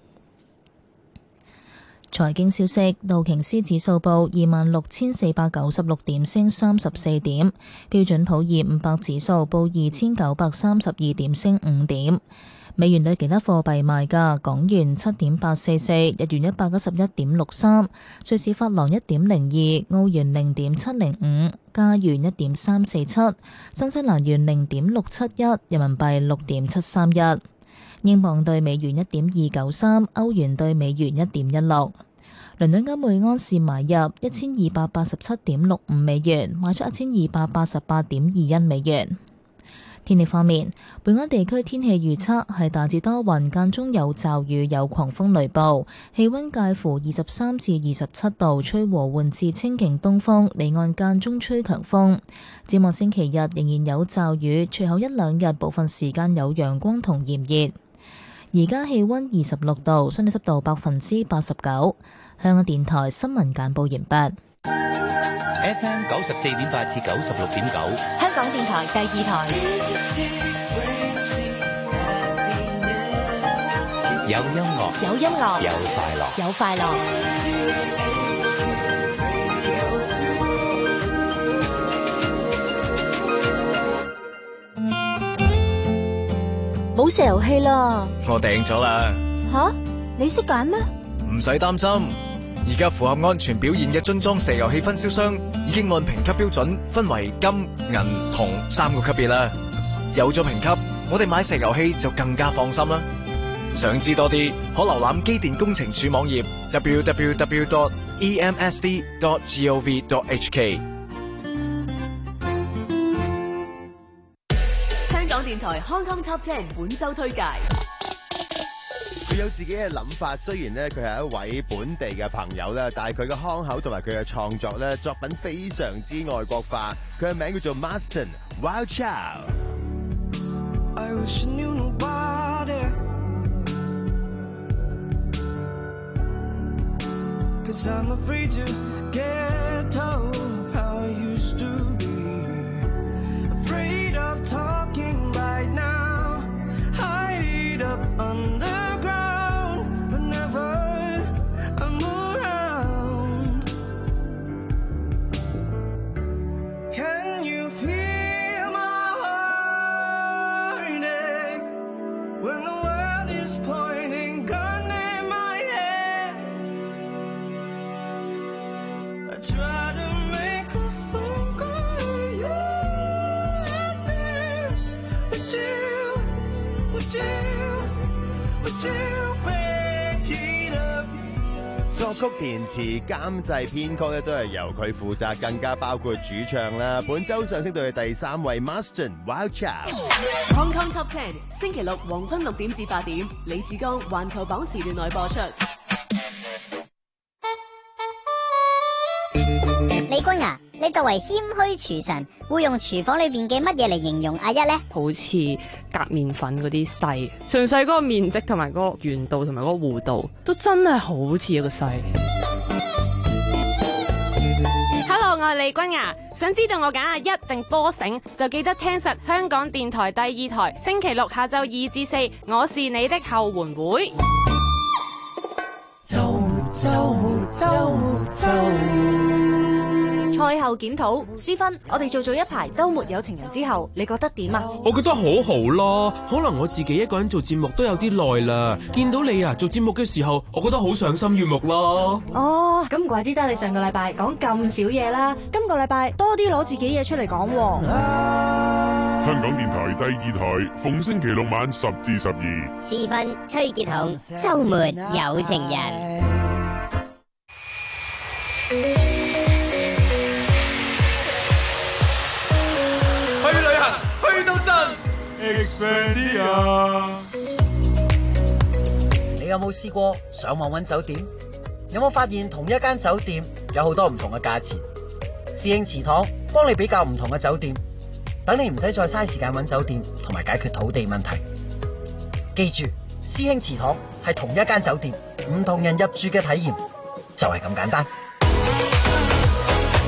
財經消息，道瓊斯指數報26,496點，升34點；標準普爾500指數報2,932點，升5點。美元對其他貨幣賣價：港元7.844，日元191.63，瑞士法郎1.02，澳元0.705，加元1.347，新西蘭元0.671，人民幣6.731。英鎊對美元1.293，歐元對美元1.16。倫敦金每安士買入1287.65美元，賣出1288.21美元。天氣方面，本港地區天氣預測係大致多雲，間中有驟雨，有狂風雷暴，氣溫介乎23至27度，吹和緩至清勁東風，離岸間中吹強風。展望星期日仍然有驟雨，隨後一兩日部分時間有陽光同炎熱。而家氣溫26度，相對濕度89%。香港電台新聞簡報完畢。 FM 94.8至96.9， 香港電台第二台。 有音樂， 有音樂， 有快樂， 有快樂。 冇石油氣啦！ 我訂咗啦。 吓？你識揀咩？ 唔使擔心，而家符合安全表現嘅樽裝石油氣分銷商已經按評級標準分為金、銀、銅3個級別啦。有咗評級，我哋買石油氣就更加放心啦。想知多啲，可瀏覽機電工程署網頁 www.emsd.gov.hk。 香港電台 Hong Kong Top 10本周推介。 佢有自己嘅諗法，雖然咧佢係一位本地嘅朋友啦，但係佢嘅腔口同埋佢嘅創作咧作品非常之外國化。佢嘅名叫做 Marston Wild Child。I wish I knew nobody, 'cause I'm afraid to get told how I used to be, afraid of talking right now, hide it up underground, whenever I'm around. Can you feel my heartache when the world is pointing gun in my head? I try to make a phone call to you, would you break it up? 作曲、填詞、監製、編曲咧都係由佢負責，更加包括主唱啦。本周上升到去第3位 Marston Wild Child。Hong Kong Top 10星期六黃昏6點至8點，李志剛環球榜時段內播出。 李君啊，你作為謙虛廚神，會用廚房裏邊嘅乜嘢嚟形容阿一呢？ 好似隔麵粉嗰啲細，純粹嗰個面積同埋嗰個圓度同埋嗰個弧度，都真係好似一個細。 Hello， 我係李君雅，想知道我揀阿一定波醒，就記得聽實香港電台第2台，星期六下晝2至4，我是你的後援會。 賽後檢討，思芬，我哋做咗一排週末有情人之後，你覺得點啊？ 我覺得好好咯，可能我自己一個人做節目都有啲耐啦。見到你啊做節目嘅時候，我覺得好賞心悅目咯。 哦，咁怪之得你上個禮拜講咁少嘢啦，今個禮拜多啲攞自己嘢出嚟講。 香港電台第2台，逢星期六晚10至12， 思芬、崔潔彤，週末有情人。 去到陣 Expedia。 你有冇試過上網揾酒店？有冇發現同一間酒店有好多唔同嘅價錢？侍應祠堂幫你比較唔同嘅酒店，等你唔使再嘥時間揾酒店同埋解決土地問題。記住，師兄祠堂係同一間酒店，唔同人入住嘅體驗就係咁簡單。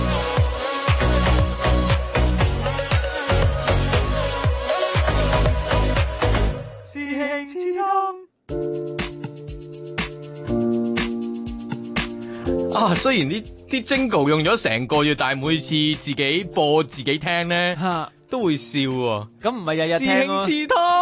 啊，雖然啲 Jingle 用咗成個月，但係每次自己播自己聽咧，都會笑喎。 咁唔係日日聽師兄祠堂，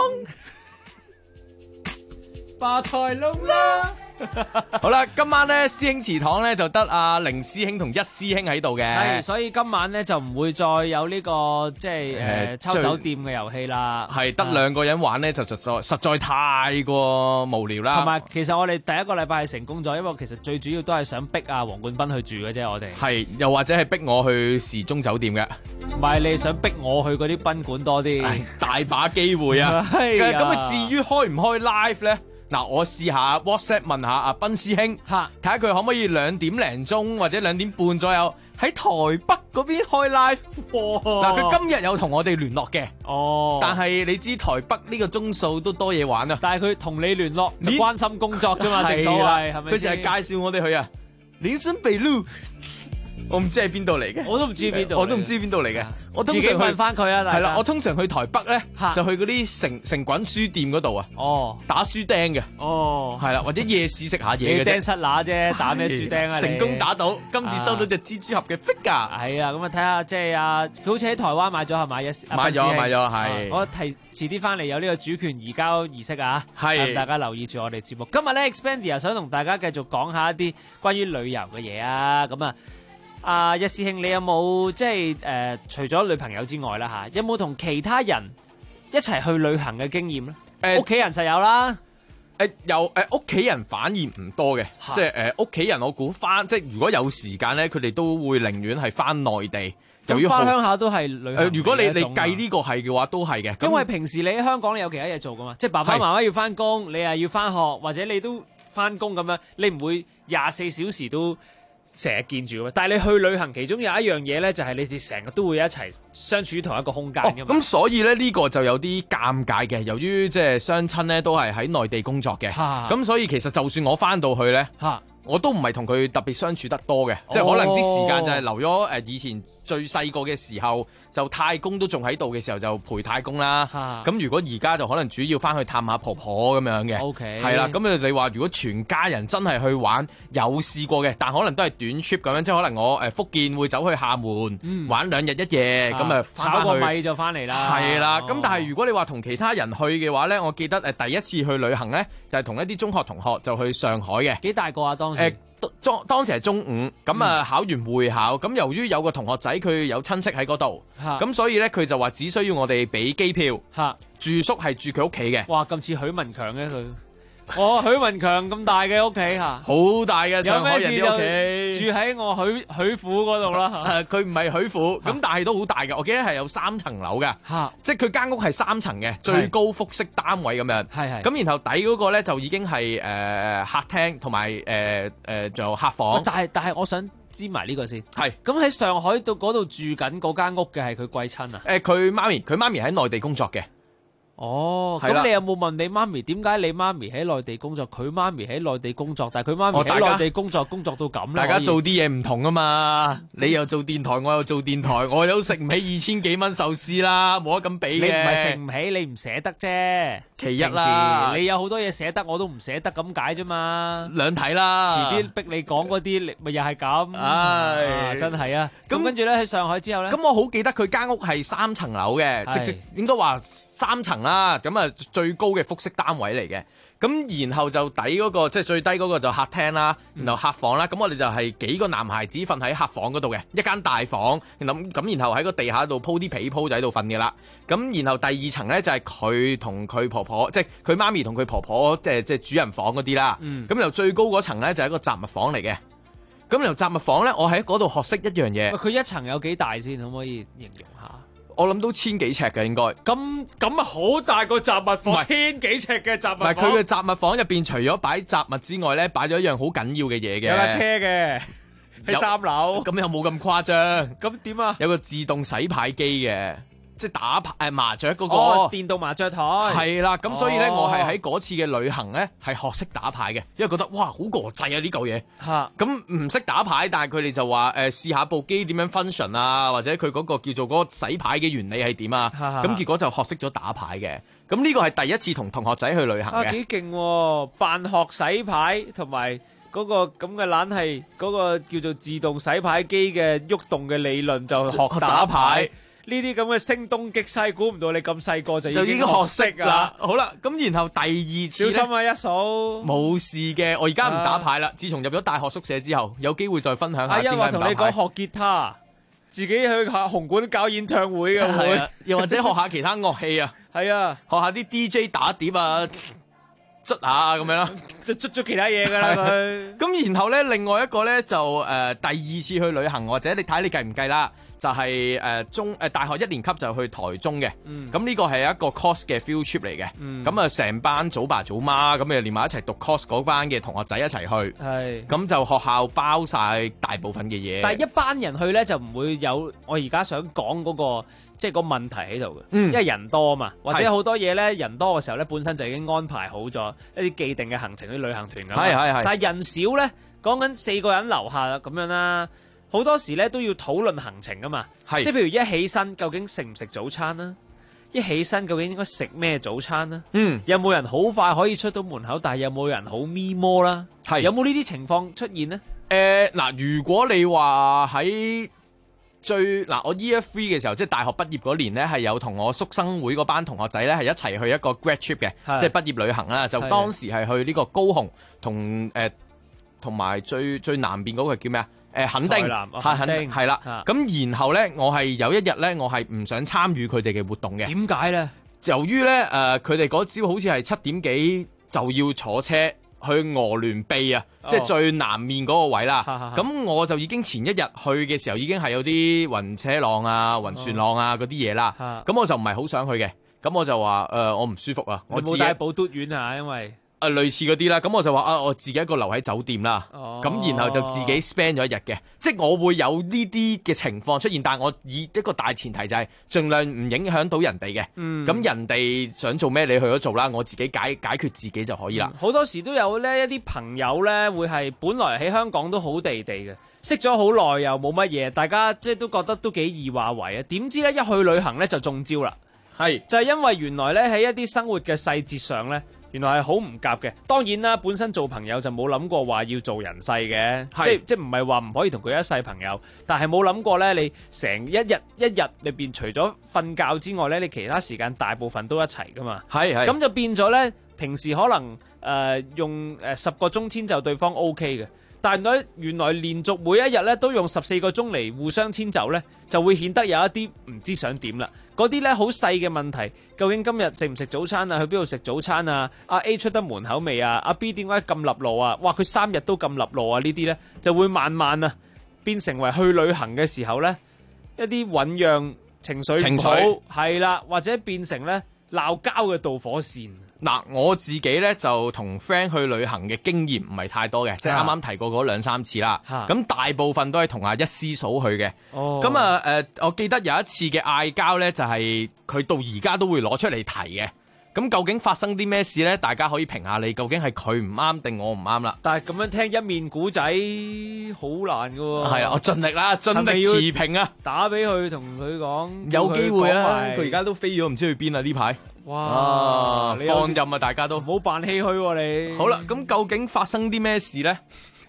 發財龍啦！ 好啦，今晚咧師兄祠堂咧就得阿凌師兄同一師兄喺度嘅， 係，所以今晚咧就唔會再有呢個即係抽酒店嘅遊戲啦。 係得兩個人玩咧就實在太過無聊啦。 同埋其實我哋第一個禮拜係成功咗，因為其實最主要都係想逼阿黃冠斌去住嘅啫，我哋係又或者係逼我去時鐘酒店嘅， 唔係你想逼我去嗰啲賓館多啲， 大把機會啊。咁啊，至於開唔開 live 咧？嗱，我試下 WhatsApp 問下阿斌師兄，睇下佢可唔可以2點零鐘或者2點半左右喺台北嗰邊開 live。嗱，佢今日有同我哋聯絡嘅，但係你知台北呢個鐘數都多嘢玩啊。 但係佢同你聯絡就關心工作啫嘛，正所謂係咪？ 佢成日介紹我哋去啊，連順北路。我唔知係邊度嚟嘅， 我都唔知邊度， 我都唔知邊度嚟嘅。我通常自己問翻佢啦。 係啦，我通常去台北咧，就去嗰啲成滾書店嗰度啊。打書釘嘅。係啦，或者夜市食下嘢嘅啫。 釘失乸啫，打咩書釘啊？ 成功打到，今次收到隻蜘蛛俠嘅 figure。 係啊，咁啊睇下即係佢好似喺台灣買咗係咪？ 買咗係。 我遲啲翻嚟有呢個主權移交儀式啊。 係。 大家留意住我哋節目。今日咧 Expandia 想同大家繼續講下一啲關於旅遊嘅嘢啊。咁啊，一師兄，你有冇即係除咗女朋友之外啦嚇，有冇同其他人一齊去旅行嘅經驗咧？屋企人實有啦。 屋企人反而唔多嘅，即係屋企人我估翻，即係如果有時間咧，佢哋都會寧願係翻內地。 由於翻鄉下都係旅行。 如果你計呢個係嘅話，都係嘅。 因為平時你喺香港你有其他嘢做噶嘛，即係爸爸媽媽要翻工，你又要翻學，或者你都翻工咁樣，你唔會24小時都成日見住嘅，但係你去旅行，其中有一樣嘢咧，就係你哋成日都會一齊相處同一個空間嘅嘛。 咁所以咧呢個就有啲尷尬嘅，由於即係雙親咧都係喺內地工作嘅，咁所以其實就算我翻到去咧，我都唔係同佢特別相處得多嘅，即係可能啲時間就係留咗以前最細個嘅時候，就太公都仲喺度嘅時候就陪太公啦。咁如果而家就可能主要翻去探下婆婆咁樣嘅。 OK， 係啦。咁你話如果全家人真係去玩，有試過嘅，但可能都係短 trip 咁樣，即係可能我福建會走去廈門玩2日1夜，咁啊炒個米就翻嚟啦。 係啦。咁但係如果你話同其他人去嘅話咧，我記得第一次去旅行咧，就係同一啲中學同學就去上海嘅。 幾大個啊當時？ 當時係中五，咁啊考完會考，咁由於有個同學仔佢有親戚喺嗰度，咁所以咧佢就話只需要我哋俾機票，住宿係住佢屋企嘅。 哇，咁似許文強嘅佢。許文強咁大嘅屋企嚇， 好大嘅上海人嘅屋企，住喺我許府嗰度啦。 佢唔係許府，咁但係都好大嘅。我記得係有3層樓嘅，即係佢間屋係3層嘅，最高複式單位咁樣。咁然後底嗰個咧就已經係客廳同埋仲有客房。 但係我想知埋呢個先。 係。 咁喺上海到嗰度住緊嗰間屋嘅係佢貴親啊？ 佢媽咪喺內地工作嘅。 咁你有冇問你媽咪點解你媽咪喺內地工作，佢媽咪喺內地工作，但係佢媽咪喺內地工作到咁咧？ 大家做啲嘢唔同啊嘛！你又做電台，我又做電台，我都食唔起2000幾蚊壽司啦，冇得咁比嘅。 你唔係食唔起，你唔捨得啫。 其一啦， 你有好多嘢捨得，我都唔捨得咁解啫嘛。 兩睇啦， 遲啲逼你講嗰啲，咪又係咁。唉，真係啊！咁跟住咧喺上海之後咧， 咁我好記得佢間屋係3層樓嘅，直應該話3層啦。咁啊最高嘅複式單位嚟嘅。咁然後就底嗰個即係最低嗰個就客廳啦，然後客房啦。咁我哋就係幾個男孩子瞓喺客房嗰度嘅一間大房，然後喺個地下度鋪啲被鋪就喺度瞓嘅啦。咁然後第2層咧就係佢同佢婆婆，即係佢媽咪同佢婆婆，即係主人房嗰啲啦。咁由最高嗰層咧就係一個雜物房嚟嘅。咁由雜物房咧，我喺嗰度學識一樣嘢。 佢一層有幾大先？可唔可以形容下？ 我諗都1000幾尺嘅應該， 咁啊好大個雜物房，1000幾尺嘅雜物房。 佢嘅雜物房入邊除咗擺雜物之外咧，擺咗一樣好緊要嘅嘢嘅。 有架車嘅喺3樓。 咁又冇咁誇張。 咁點啊？ 有個自動洗牌機嘅，即係打牌麻雀嗰個。 電動麻雀台。 係啦，咁所以咧，我係喺嗰次嘅旅行咧，係學識打牌嘅，因為覺得哇好國際啊呢嚿嘢。咁唔識打牌，但係佢哋就話試下部機點樣 function 啊，或者佢嗰個叫做嗰個洗牌嘅原理係點啊。咁結果就學識咗打牌嘅。咁呢個係第一次同同學仔去旅行嘅。 幾勁喎！扮學洗牌同埋嗰個咁嘅懶係嗰個叫做自動洗牌機嘅喐動嘅理論就學打牌。呢啲咁嘅聲東擊西，估唔到你咁細個就已經學識啦。 好啦，咁然後第二次小心啊，一嫂冇事嘅。我而家唔打牌啦。自從入咗大學宿舍之後，有機會再分享下點解唔打牌。 話同你講學吉他，自己去紅館搞演唱會嘅會， 又或者學下其他樂器啊。 係啊， 學下啲 DJ 打碟啊，捽下咁樣啦， 即係捽其他嘢㗎啦佢。 咁然後咧，另外一個咧就第二次去旅行，或者你睇你計唔計啦？就係大學1年級就去台中嘅，咁呢個係一個 course 嘅 field trip 嚟嘅，咁啊成班祖爸祖媽咁連埋一齊讀 course 嗰班嘅同學仔一齊去，咁就學校包晒大部分嘅嘢。 但係一班人去咧就唔會有我而家想講嗰個即係個問題喺度嘅，因為人多嘛，或者好多嘢咧人多嘅時候咧本身就已經安排好咗一啲既定嘅行程，啲旅行團咁。但係人少咧，講緊4個人樓下咁樣啦。好多時咧都要討論行程噶嘛，即係譬如一起身究竟食唔食早餐啦？一起身究竟應該食咩早餐啦？有冇人好快可以出到門口，但係有冇人好咪摸啦？有冇呢啲情況出現呢？ 如果你話喺我 Year 3嘅時候，即係大學畢業嗰年咧，係有同我宿生會嗰班同學仔咧係一齊去一個 grad trip 嘅，即係畢業旅行啦。就當時係去呢個高雄同埋最南邊嗰個叫咩啊？墾丁係啦，咁然後咧，我係有一日咧，我係唔想參與佢哋嘅活動嘅。 點解咧？ 由於咧，佢哋嗰朝好似係7點幾就要坐車去鵝鑾鼻啊，即係最南面嗰個位啦。咁我就已經前一日去嘅時候，已經係有啲暈車浪啊、暈船浪啊嗰啲嘢啦。咁我就唔係好想去嘅。咁我就話我唔舒服啊，我冇帶保篤丸啊，因為。 類似嗰啲啦，咁我就話我自己一個留喺酒店啦，咁然後就自己 spend 咗一日嘅，即係我會有呢啲嘅情況出現，但係我以一個大前提就係盡量唔影響到人哋嘅，咁人哋想做咩你去咗做啦，我自己解決自己就可以啦。 好多時都有呢一啲朋友呢，會係本來喺香港都好地地嘅，識咗好耐又冇乜嘢，大家即係都覺得都幾易話為啊，點知呢，一去旅行呢就中招啦，就係因為原來呢，喺一啲生活嘅細節上呢。原來係好唔夾嘅，當然啦，本身做朋友就冇諗過話要做人世嘅，即係唔係話唔可以同佢一世朋友，但係冇諗過呢，你成一日裏邊除咗瞓覺之外呢，你其他時間大部分都一齊噶嘛，咁就變咗呢，平時可能用10個鐘遷就對方 OK 嘅，但係原來連續每一日呢都用14個鐘嚟互相遷就呢，就會顯得有一啲唔知想點啦。嗰啲咧好細嘅問題，究竟今日食唔食早餐啊？去邊度食早餐啊？阿 A 出得門口未啊？阿 B 點解咁立路啊？哇！佢3日都咁立路啊！呢啲咧就會慢慢啊變成為去旅行嘅時候咧一啲醞釀情緒係啦，或者變成咧鬧交嘅導火線。 嗱，我自己咧就同 friend 去旅行嘅經驗唔係太多嘅，即係啱啱提過嗰2-3次啦。咁大部分都係同阿一師嫂去嘅。咁我記得有一次嘅嗌交咧，就係佢到而家都會攞出嚟提嘅。咁究竟發生啲咩事咧？大家可以評下你，究竟係佢唔啱定我唔啱啦？ 但係咁樣聽一面古仔好難㗎喎。 係啊，我盡力啦，盡力持平啊！ 打俾佢同佢講， 有機會啊！佢而家都飛咗，唔知去邊啊呢排。哇！放任啊，大家都唔好扮唏噓喎你。 好啦，咁究竟發生啲咩事呢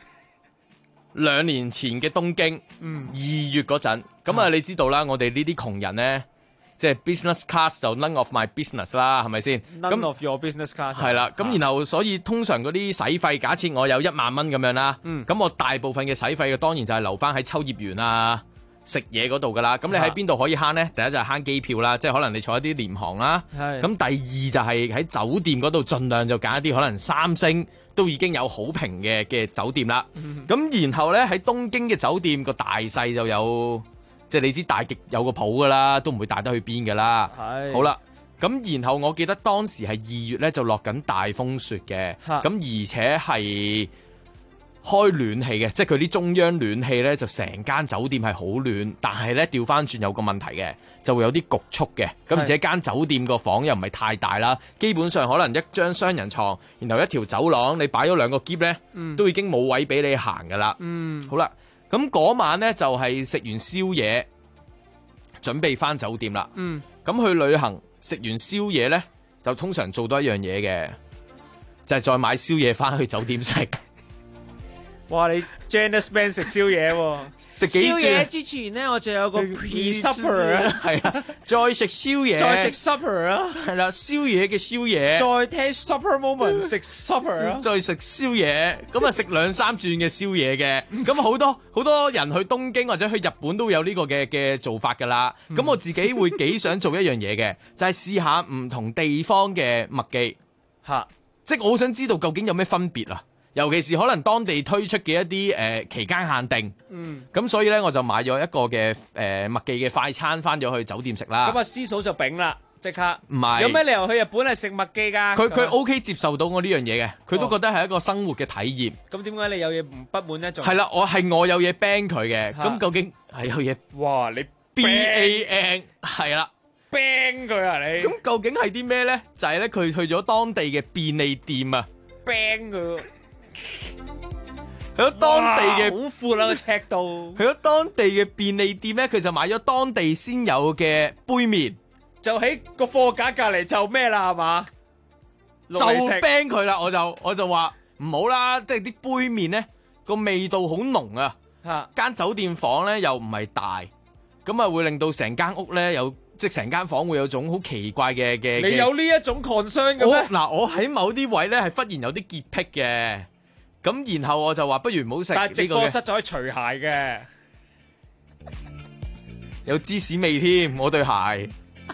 ？2年前嘅東京，2月嗰陣，咁你知道啦，我哋呢啲窮人呢，即係 business class 就 none of my business 啦，係咪先 ？None of your business class 係啦，咁然後所以通常嗰啲使費，假設我有1萬蚊咁樣啦，咁我大部分嘅使費嘅當然就係留翻喺秋葉原啊。食嘢嗰度噶啦，咁你喺邊度可以慳呢？第一就係慳機票啦，即係可能你坐一啲廉航啦。咁第二就係喺酒店嗰度盡量就揀一啲可能3星都已經有好評嘅酒店啦。咁然後呢，喺東京嘅酒店個大細就有，即係你知大極有個譜噶啦，都唔會大得去邊噶啦。好啦，咁然後我記得當時係2月呢，就落緊大風雪嘅，咁而且係開暖氣嘅，即係佢啲中央暖氣呢，就成間酒店係好暖，但係呢，調翻轉有個問題嘅，就會有啲焗促嘅。咁而且間酒店個房又唔係太大啦，基本上可能一張雙人床，然後一條走廊，你擺咗2個篋呢，都已經冇位俾你行噶啦。好啦，咁嗰晚呢，就係食完宵夜，準備翻酒店啦。咁去旅行食完宵夜呢，就通常做多一樣嘢嘅，就係再買宵夜翻去酒店食。 哇！你 Janice Man 食宵夜喎， 食幾宵夜之前咧，我就有個 pre-supper 啊， 係啊，再食宵夜， 再食 supper 啊， 係啦，宵夜嘅宵夜， 再聽 supper moment 食 supper 啊， 再食宵夜，咁啊食2-3轉嘅宵夜嘅，咁好多人去東京或者去日本都有呢個嘅做法㗎啦。咁我自己會幾想做一樣嘢嘅，就係試下唔同地方嘅麥記嚇，即係我好想知道究竟有咩分別啊！尤其是可能當地推出嘅一啲期間限定，咁所以咧我就買咗一個嘅麥記嘅快餐翻咗去酒店食啦。 咁啊，師嫂就丙啦，即刻唔係有咩理由去日本係食麥記㗎？ 佢 OK 接受到我呢樣嘢嘅，佢都覺得係一個生活嘅體驗。 咁點解你有嘢唔不滿咧？ 係啦，我有嘢 ban 佢嘅，咁究竟係有嘢？ 哇！你 ban 係啦 ban 佢啊你？ 咁究竟係啲咩咧？就係咧佢去咗當地嘅便利店啊 ban 佢。 去咗當地嘅好闊啦個尺度， 去咗當地嘅便利店咧，佢就買咗當地先有嘅杯麵， 就喺個貨架隔離就咩啦係嘛？ 就 ban 佢啦，我就話唔好啦，即係啲杯麵咧個味道好濃啊，間酒店房咧又唔係大，咁啊會令到成間屋咧有即係成間房會有種好奇怪嘅。 你有呢一種 concern 嘅咩？ 嗱，我喺某啲位咧係忽然有啲潔癖嘅。咁然後我就話不如唔好食呢個嘅。但係直播室就可以除鞋嘅，有芝士味添，我對鞋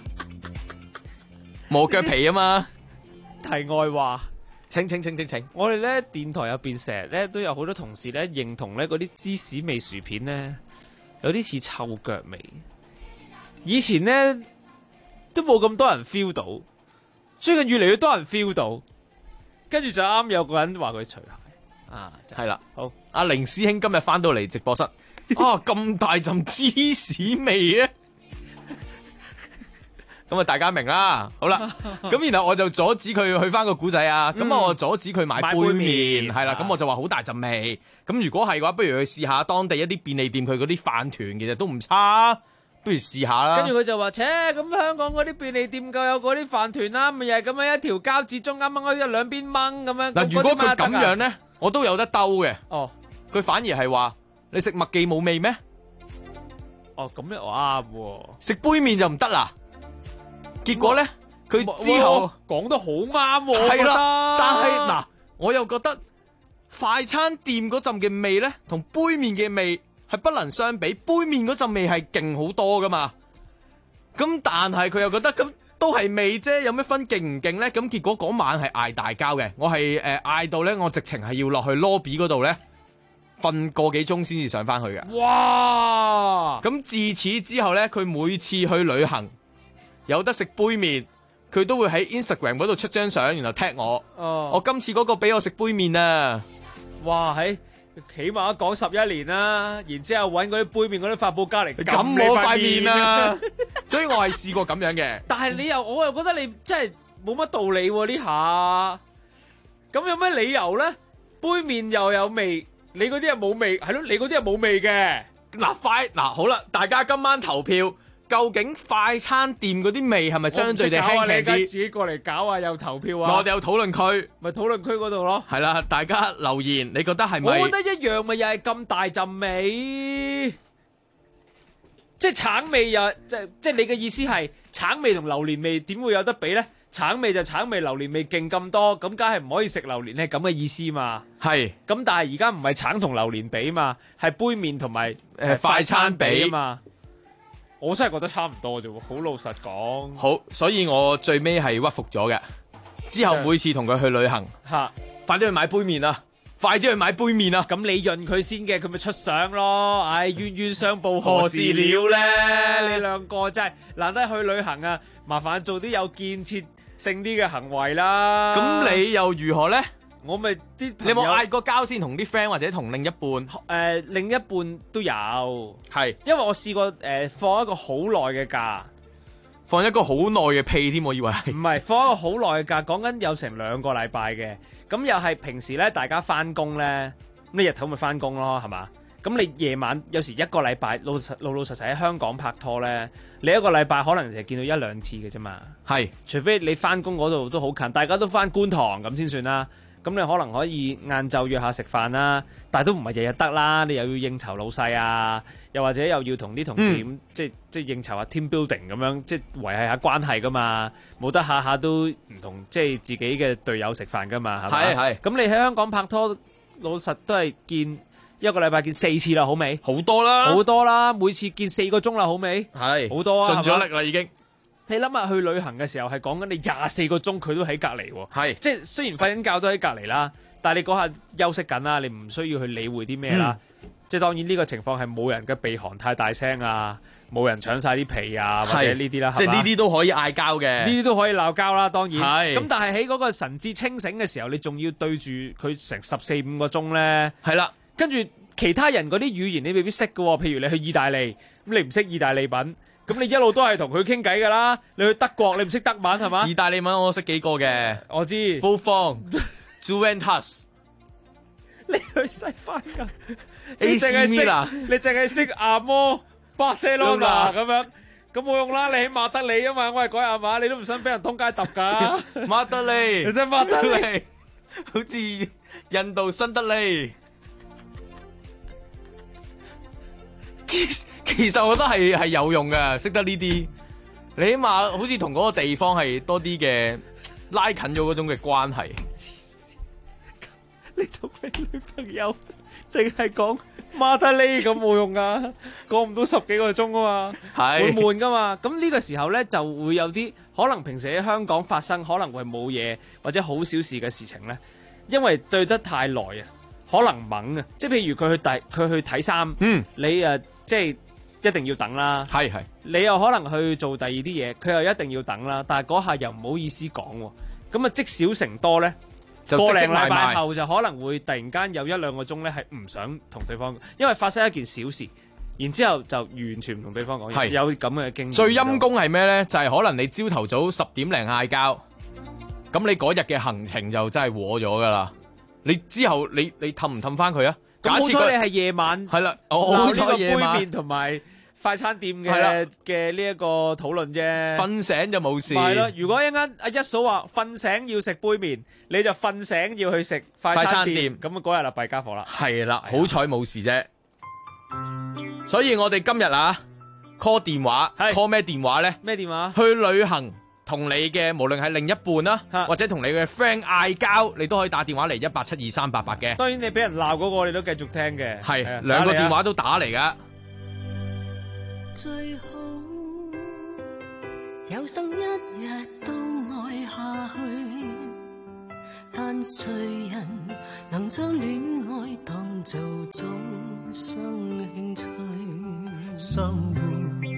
磨腳皮啊嘛。 題外話， 請。 我哋咧電台入邊成日咧都有好多同事咧認同咧嗰啲芝士味薯片咧有啲似臭腳味。以前咧都冇咁多人 feel 到，最近越嚟越多人 feel 到，跟住就啱有個人話佢除鞋。啊， 係啦， 好， 阿凌師兄今日翻到嚟直播室，咁大陣芝士味啊！咁啊，大家明啦，好啦，咁然後我就阻止佢去翻個古仔啊，咁我阻止佢買杯麵，係啦，咁我就話好大陣味，咁如果係嘅話，不如去試下當地一啲便利店佢嗰啲飯團，其實都唔差，不如試下啦。 跟住佢就話，咁香港嗰啲便利店夠有嗰啲飯團啦，咪又係咁樣一條膠紙中間掹開兩邊掹咁樣。 嗱，如果佢咁樣咧？我都有得兜嘅，佢反而係話你食麥記冇味咩？ 咁咧我啱喎， 食杯麵就唔得啦。結果咧，佢之後講得好啱喎， 係啦。但係嗱，我又覺得快餐店嗰陣嘅味咧，同杯麵嘅味係不能相比，杯麵嗰陣味係勁好多噶嘛。咁但係佢又覺得咁。都係味啫，有咩分勁唔勁咧？咁結果嗰晚係嗌大交嘅，我係嗌到咧，我直情係要落去 lobby 嗰度咧瞓個幾鐘先至上翻去嘅。 哇！ 咁自此之後咧，佢每次去旅行有得食杯麵，佢都會喺 Instagram 嗰度出張相，然後 tag 我。我今次嗰個俾我食杯麵啊！ 哇，起碼講11年啦，然之後揾嗰啲杯麵嗰啲發泡膠嚟撳我塊面啊！所以我係試過咁樣嘅。 但係我又覺得你真係冇乜道理喎呢下。咁有咩理由咧？杯麵又有味，你嗰啲又冇味，係咯？你嗰啲又冇味嘅。 嗱好啦，大家今晚投票。究竟快餐店嗰啲味係咪相對地輕輕啲？ 自己過嚟搞啊，又投票啊！ 我哋有討論區， 咪討論區嗰度咯。 係啦，大家留言，你覺得係咪？ 我覺得一樣，咪又係咁大陣味，即係橙味又即係你嘅意思係橙味同榴蓮味點會有得比咧？橙味就橙味，榴蓮味勁咁多，咁梗係唔可以食榴蓮，係咁嘅意思嘛？ 係。咁但係而家唔係橙同榴蓮比嘛，係杯麵同埋快餐比啊嘛。我真係覺得差唔多啫喎，好老實講。 好，所以我最尾係屈服咗嘅。之後每次同佢去旅行，快啲去買杯麵啊！快啲去買杯麵啊！ 咁你潤佢先嘅，佢咪出相咯。唉，冤冤相報何時了咧？你兩個真係難得去旅行啊！麻煩做啲有建設性啲嘅行為啦。 咁你又如何咧？ 我咪啲你有冇嗌過交先同啲 friend 或者同另一半？ 另一半都有， 係因為我試過放一個好耐嘅假， 放一個好耐嘅屁添，我以為係。 唔係放一個好耐嘅假，講緊有成2個禮拜嘅。咁又係平時咧，大家翻工咧，咁你日頭咪翻工咯，係嘛？咁你夜晚有時一個禮拜老老實實喺香港拍拖咧，你一個禮拜可能就見到1-2次嘅啫嘛。 係， 除非你翻工嗰度都好近，大家都翻觀塘咁先算啦。 咁你可能可以晏晝約下食飯啦，但係都唔係日日得啦，你又要應酬老細啊，又或者又要同啲同事即係應酬下 team building 咁樣，即係維繫下關係噶嘛，冇得下下都唔同即係自己嘅隊友食飯噶嘛，係咪？係。咁你喺香港拍拖，老實都係見一個禮拜見4次啦，好未？好多啦，每次見4個鐘啦，好未？係好多啊， 盡咗力啦已經。 你諗下去旅行嘅時候係講緊你24個鐘佢都喺隔離喎，係即係雖然瞓緊覺都喺隔離啦，但係你嗰下休息緊啦，你唔需要去理會啲咩啦。即係當然呢個情況係冇人嘅鼻鼾太大聲啊，冇人搶晒啲皮啊，或者呢啲啦， 即係呢啲都可以嗌交嘅， 呢啲都可以鬧交啦。當然係咁，但係喺嗰個神志清醒嘅時候，你仲要對住佢成14-15個鐘咧，係啦。跟住其他人嗰啲語言你未必識嘅喎，譬如你去意大利，咁你唔識意大利文。咁你一路都係同佢傾偈㗎啦，你去德國你唔識德文係嘛？ 意大利文我識幾個嘅， 我知。 Buffon、Juventus， 你去西班牙， 你淨係識阿摩、巴塞羅那咁樣，咁冇用啦。你喺馬德里啊嘛，我係嗰日嘛，你都唔想俾人通街揼㗎。 馬德里， 你真係馬德里， 好似印度新德里。其實我覺得係有用嘅，識得呢啲，你起碼好似同嗰個地方係多啲嘅拉近咗嗰種嘅關係。 你同你女朋友淨係講馬德里咁冇用噶，講唔到10幾個鐘啊嘛，會悶噶嘛。咁呢個時候呢，就會有啲可能平時喺香港發生可能會冇嘢或者好小事嘅事情呢，因為對得太耐啊，可能懵啊。即係譬如佢去睇衫，你即係一定要等啦，係你又可能去做第二啲嘢，佢又一定要等啦，但係嗰下又唔好意思講喎，咁啊積少成多呢，個零禮拜後就可能會突然間有1-2個鐘呢係唔想同對方，因為發生一件小事，然之後就完全唔同對方講嘢，有咁嘅經驗。 最陰功係咩呢？就係可能你朝頭早10點零嗌交，咁你嗰日嘅行程就真係和咗噶啦，你之後你氹唔氹翻佢啊？ 咁好彩你係夜晚， 係啦， 鬧呢個杯麵同埋快餐店嘅呢一個討論啫。 瞓醒就冇事。 係咯，如果一陣阿一嫂話瞓醒要食杯麵，你就瞓醒要去食快餐店，咁啊嗰日就弊家伙啦。 係啦，好彩冇事啫。所以我哋今日call 電話 ，call 咩電話咧？ 咩電話？ 去旅行。同你嘅無論係另一半啦，或者同你嘅 friend 嗌交，你都可以打電話嚟1872388嘅。 當然你俾人鬧嗰個，你都繼續聽嘅。 係兩個電話都打嚟噶。 最好有生一日都愛下去，但誰人能將戀愛當做終生興趣？生活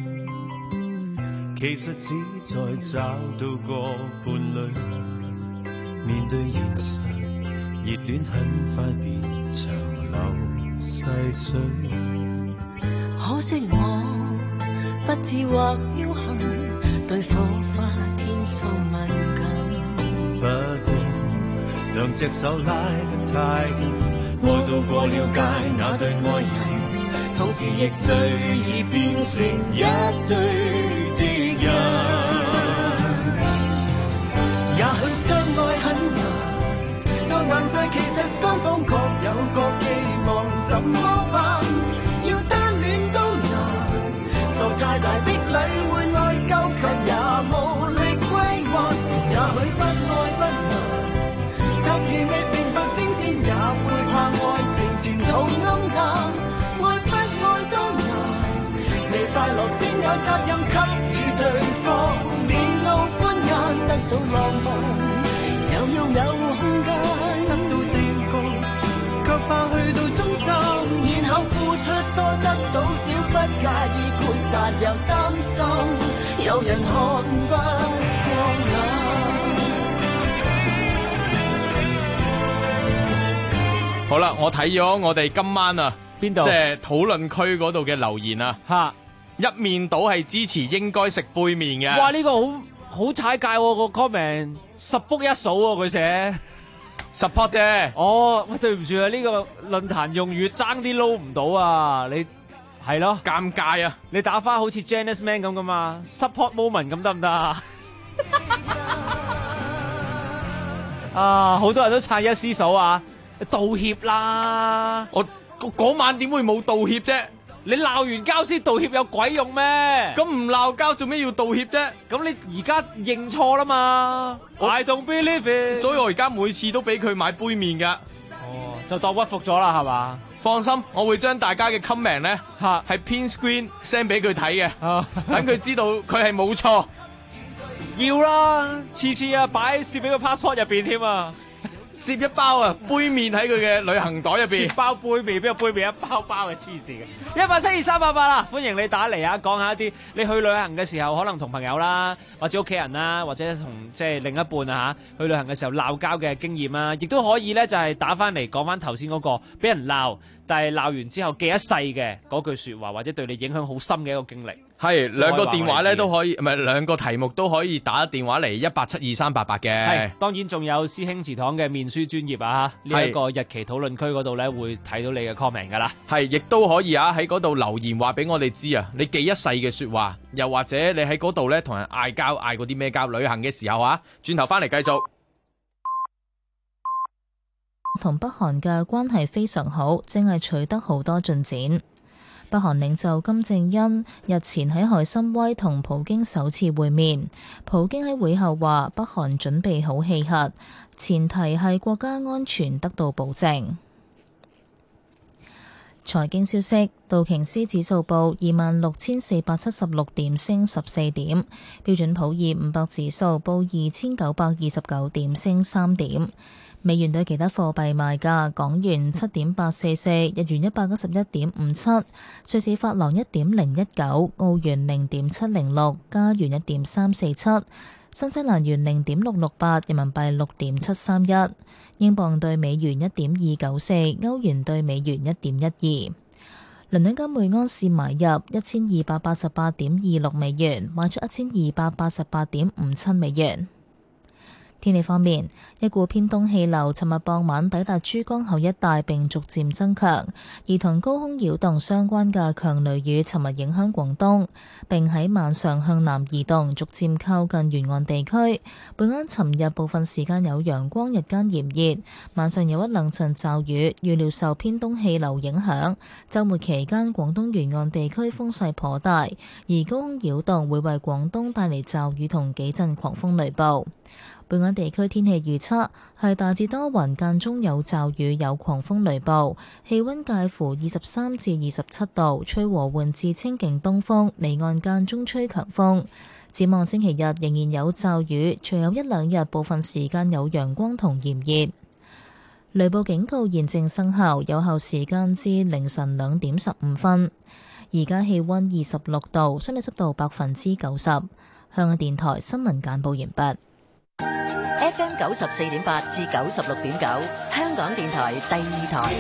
其實只在找到個伴侶，面對現實，熱戀很快變長流細水。可惜我不智或僥倖，對火花天生敏感。不過兩隻手拉得太緊，愛到過了界那對愛人，同時亦最易變成一對。也許相愛很難，就難在其實雙方各有各寄望，怎麼辦？要單戀都難，受太大的禮會內疚，卻也無力歸還。也許不愛不難，但如未成佛升仙，也會怕愛情前途暗淡。愛不愛都難，未快樂先有責任給予對方，面露歡顏，得到浪漫，又要有空間，得到定局，卻怕去到終站，然後付出多得到少，不介意豁達又擔心，有人看不過眼。 好啦，我睇咗我哋今晚邊度即係討論區嗰度嘅留言啊，一面倒係支持應該食杯麵嘅。 哇！呢個好踩界喎，個 comment 十卜一數喎，佢寫 support 啫。 哦，喂，對唔住啊，呢個論壇用語爭啲撈唔到啊，你係咯， 尷尬啊！ 你打返好似 Janice Man 咁噶嘛 ，support moment 咁得唔得啊？ 啊，好多人都撐一思嫂啊，道歉啦！ 我嗰晚點會冇道歉啫？ 你鬧完交先道歉有鬼用咩？ 咁唔鬧交做咩要道歉啫？ 咁你而家認錯啦嘛 ？I don't believe it。 所以我而家每次都俾佢買杯麵噶。 哦，就當屈服咗啦，係嘛？ 放心，我會將大家嘅 comment 咧係 print screen send 俾佢睇嘅，等佢知道佢係冇錯。 要啦，次次啊擺攝俾個 passport 入邊添啊！ 攝一包啊杯麵喺佢嘅旅行袋入邊， 攝包杯麵，邊個杯麵一包包嘅黐線嘅。172-388啦，歡迎你打嚟啊！講下一啲你去旅行嘅時候，可能同朋友啦，或者屋企人啦，或者同即係另一半啊嚇，去旅行嘅時候鬧交嘅經驗啊，亦都可以咧就係打翻嚟講翻頭先嗰個俾人鬧，但係鬧完之後記一世嘅嗰句説話，或者對你影響好深嘅一個經歷。 係兩個電話咧都可以，唔係兩個題目都可以打電話嚟1872388嘅。 係，當然仲有師兄祠堂嘅面書專頁啊，呢一個日期討論區嗰度咧會睇到你嘅 comment 噶啦。 係，亦都可以啊喺嗰度留言話俾我哋知啊，你記一世嘅説話，又或者你喺嗰度咧同人嗌交，嗌過啲咩交？旅行嘅時候啊，轉頭翻嚟繼續。 同北韓嘅關係非常好，正係取得好多進展。北韓領袖金正恩日前喺海參崴同普京首次會面，普京喺會後話北韓準備好棄核，前提係國家安全得到保證。財經消息，道瓊斯指數報26,476點，升14點；標準普爾500指數報2,929點，升3點。美元對其他貨幣賣價：港元7.844，日元191.57，瑞士法郎1.019，澳元0.706，加元1.347，新西蘭元0.668，人民幣6.731，英鎊對美元1.294，歐元對美元1.12。倫敦金每盎司買入1288.26美元，賣出1288.57美元。天氣方面，一股偏東氣流尋日傍晚抵達珠江口一帶並逐漸增強，而同高空擾動相關嘅強雷雨尋日影響廣東，並喺晚上向南移動，逐漸靠近沿岸地區。本港尋日部分時間有陽光，日間炎熱，晚上有一兩陣驟雨，預料受偏東氣流影響。週末期間廣東沿岸地區風勢頗大，而高空擾動會為廣東帶嚟驟雨同幾陣狂風雷暴。本港地區天氣預測係大致多雲，間中有驟雨，有狂風雷暴，氣溫介乎23至27度，吹和緩至清勁東風，離岸間中吹強風。展望星期日仍然有驟雨，隨後一兩日部分時間有陽光同炎熱。雷暴警告現正生效，有效時間至凌晨2點15分。而家氣溫26度，相對濕度90%。香港電台新聞簡報完畢。 FM 94.8至96.9，香港電台第二台。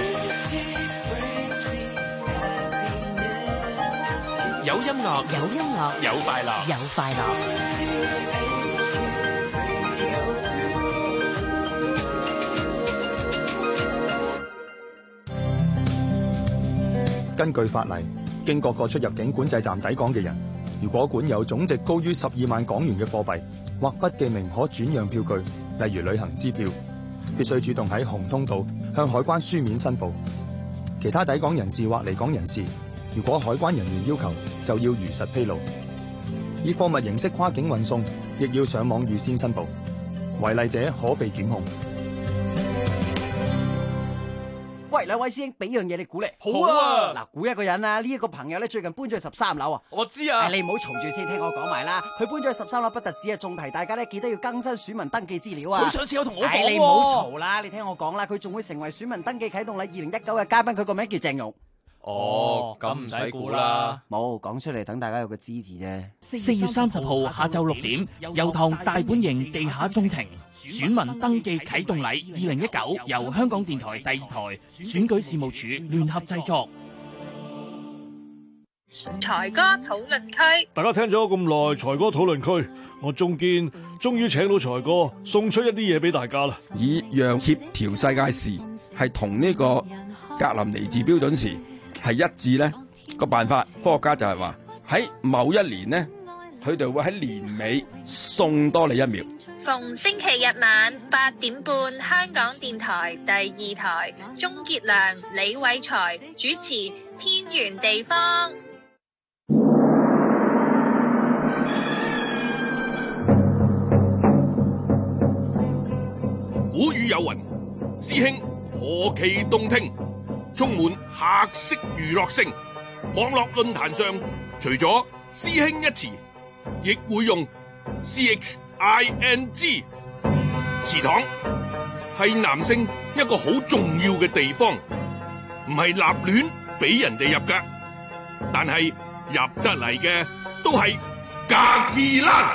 有音樂， 有音樂， 有快樂， 有快樂。 根據法例，經各個出入境管制站抵港嘅人，如果管有總值高於12萬港元嘅貨幣或不記名可轉讓票據，例如旅行支票，必須主動喺紅通道向海關書面申報。其他抵港人士或離港人士，如果海關人員要求，就要如實披露。以貨物形式跨境運送，亦要上網預先申報，違例者可被檢控。 喂，兩位師兄，俾樣嘢你估嚟。 好啊！ 嗱，估一個人啊，呢一個朋友咧最近搬咗去13樓啊。 我知啊。 你唔好嘈住先，聽我講埋啦。佢搬咗去13樓，不特止啊，仲提大家咧記得要更新選民登記資料啊。 佢上次有同我講。 你唔好嘈啦，你聽我講啦。佢仲會成為選民登記啟動禮2019嘅嘉賓，佢個名叫鄭融。 哦，咁唔使估啦。 冇講出嚟，等大家有個知字啫。 4月30號下晝6點，油塘大本營地下中庭選民登記啟動禮2019，由香港電台第2台選舉事務處聯合製作。 財哥討論區， 大家聽咗咁耐，財哥討論區，我終於請到財哥送出一啲嘢俾大家啦。 以讓協調世界時係同呢個格林尼治標準時係一致呢個辦法，科學家就係話喺某一年呢，佢哋會喺年尾送多你1秒。 逢星期日晚8點半，香港電台第2台，鍾傑良、李偉才主持《天圓地方》。 古語有云：師兄何其動聽，充滿客式娛樂性。網絡論壇上，除咗師兄一詞，亦會用 CHING。祠堂係男性一個好重要嘅地方，唔係立亂俾人哋入噶，但係入得嚟嘅都係格爾蘭。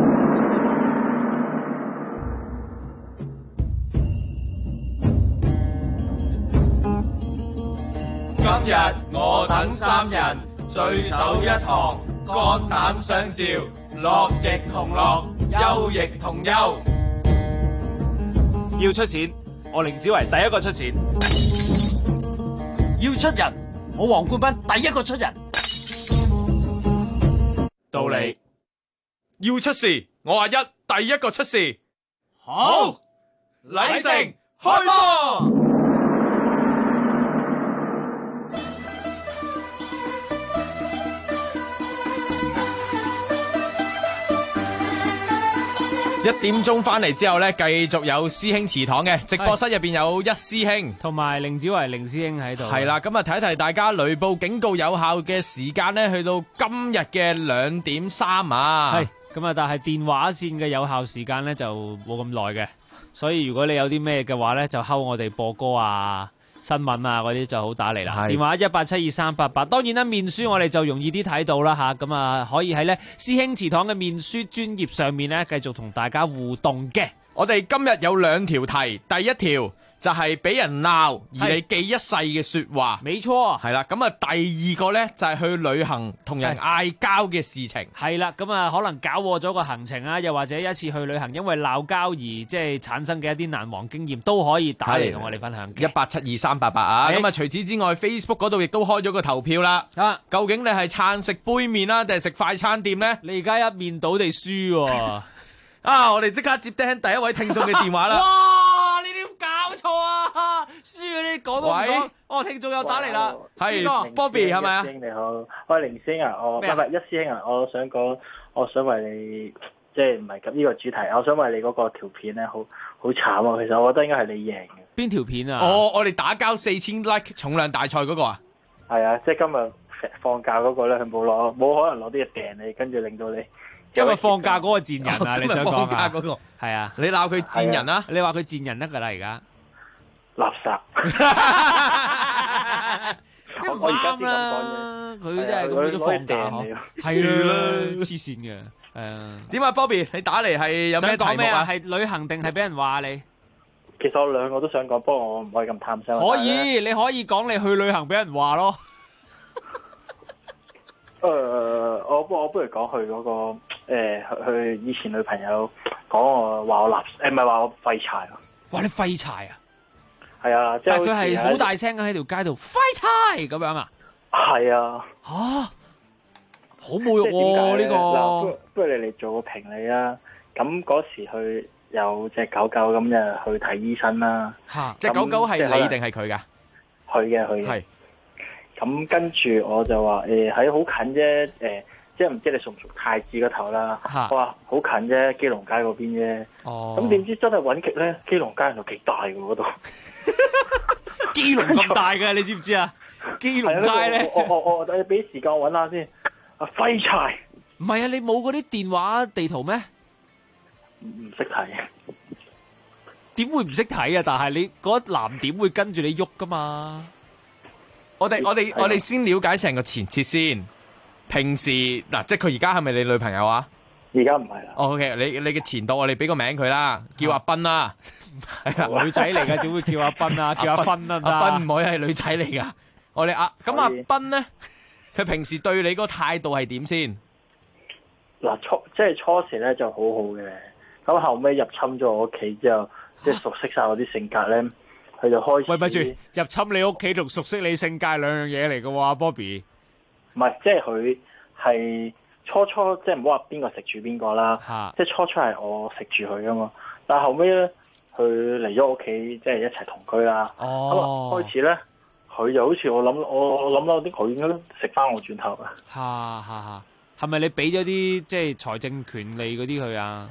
今日我等3人聚首一堂，肝膽相照，樂亦同樂，憂亦同憂。 要出錢，我凌子維第一個出錢。 要出人，我黃冠斌第一個出人。 道理。要出事，我阿一第一個出事。 好，禮成開波。 1點鐘翻嚟之後呢，繼續有師兄祠堂嘅直播室入邊有一師兄同埋凌子維凌師兄喺度。 係啦，咁啊提一提大家，雷暴警告有效嘅時間呢，去到今日嘅2點3啊。 係咁啊，但係電話線嘅有效時間呢，就冇咁耐嘅，所以如果你有啲咩嘅話呢，就睺我哋播歌啊、新聞啊嗰啲就好打嚟啦。電話1872388。當然啦，面書我哋就容易啲睇到啦吓，咁啊可以喺呢師兄祠堂嘅面書專頁上面呢，繼續同大家互動嘅。 我哋今日有2條題，第一條就係俾人鬧而你記一世嘅說話， 冇錯， 係啦。咁啊，第二個呢，就係去旅行同人嗌交嘅事情， 係啦。咁啊，可能搞錯咗個行程啊，又或者一次去旅行因為鬧交而即係產生嘅一啲難忘經驗，都可以打嚟同我哋分享。 1872388啊！咁啊，除此之外 ，Facebook 嗰度亦都開咗個投票啦。究竟你係撐食杯麵啦，定係食快餐店呢？ 你而家一面倒地輸喎！ 我哋即刻接聽第一位聽眾嘅電話啦。 哇！你點搞錯啊？輸嗰啲講都唔講。哦，聽眾又打嚟啦。 係 Bobby 係咪啊？ 你好，我係凌師兄啊。唔係一師兄啊。我想講，我想為你即係唔係咁呢個主題。我想為你嗰個條片咧，好慘啊。其實我覺得應該係你贏嘅。 邊條片啊？ 我哋打交4000 like 重量大賽嗰個啊？ 係啊，即係今日放假嗰個咧，佢冇可能攞啲嘢掟你，跟住令到你。 今日放假嗰個賤人啊！你想講放假嗰個係啊？ 你鬧佢賤人啊？ 你話佢賤人得噶啦，而家垃圾。 我而家先咁講嘅，佢真係咁樣都放假嗬？係啦，黐線嘅。 點啊 ，Bobby？你打嚟係有咩題目啊？ 係旅行定係俾人話你？ 其實我兩個都想講，不過我唔可以咁貪心。 可以，你可以講你去旅行俾人話咯。 我不如講去嗰個去以前女朋友講我話我垃圾，唔係話我廢柴咯。 哇！你廢柴啊？ 係啊，即係但佢係好大聲喺條街度廢柴咁樣啊？ 係啊。 嚇！好侮辱喎呢個。 不如你嚟做個評理啊！咁嗰時去有隻狗狗咁就去睇醫生啦。 嚇！隻狗狗係你定係佢㗎？ 佢嘅。係。咁跟住我就話喺好近啫，即係唔知你熟唔熟太子嗰頭啦。我話好近啫，基隆街嗰邊啫。咁點知真係揾極咧？基隆街又幾大㗎嗰度。 基隆咁大嘅，你知唔知啊？基隆街咧， 我你俾時間我揾下先。廢柴。 唔係啊，你冇嗰啲電話地圖咩？ 唔識睇。 點會唔識睇啊？但係你嗰藍點會跟住你喐噶嘛？ 我哋先了解成個前設先。平時嗱，即係佢而家係咪你女朋友啊？ 而家唔係啦。 OK，你嘅前度我哋俾個名佢啦，叫阿斌啦。 係啊，女仔嚟嘅，點會叫阿斌啊？叫阿斌啊？ 阿斌唔可以係女仔嚟噶。我哋咁阿斌咧，佢平時對你個態度係點先？ 嗱，初時咧就好好嘅，咁後尾入侵咗我屋企之後，即係熟悉晒我啲性格咧。佢就開始。喂，咪住入侵你屋企同熟悉你性格兩樣嘢嚟嘅喎，Bobby。 唔係，即係佢係初即係唔好話邊個食住邊個啦，即係初係我食住佢噶嘛，但係後尾咧佢嚟咗屋企，即係一齊同居啦。咁開始咧，佢就好似我諗到啲，佢應該食翻我轉頭啊。 係咪你俾咗啲即係財政權利嗰啲佢啊？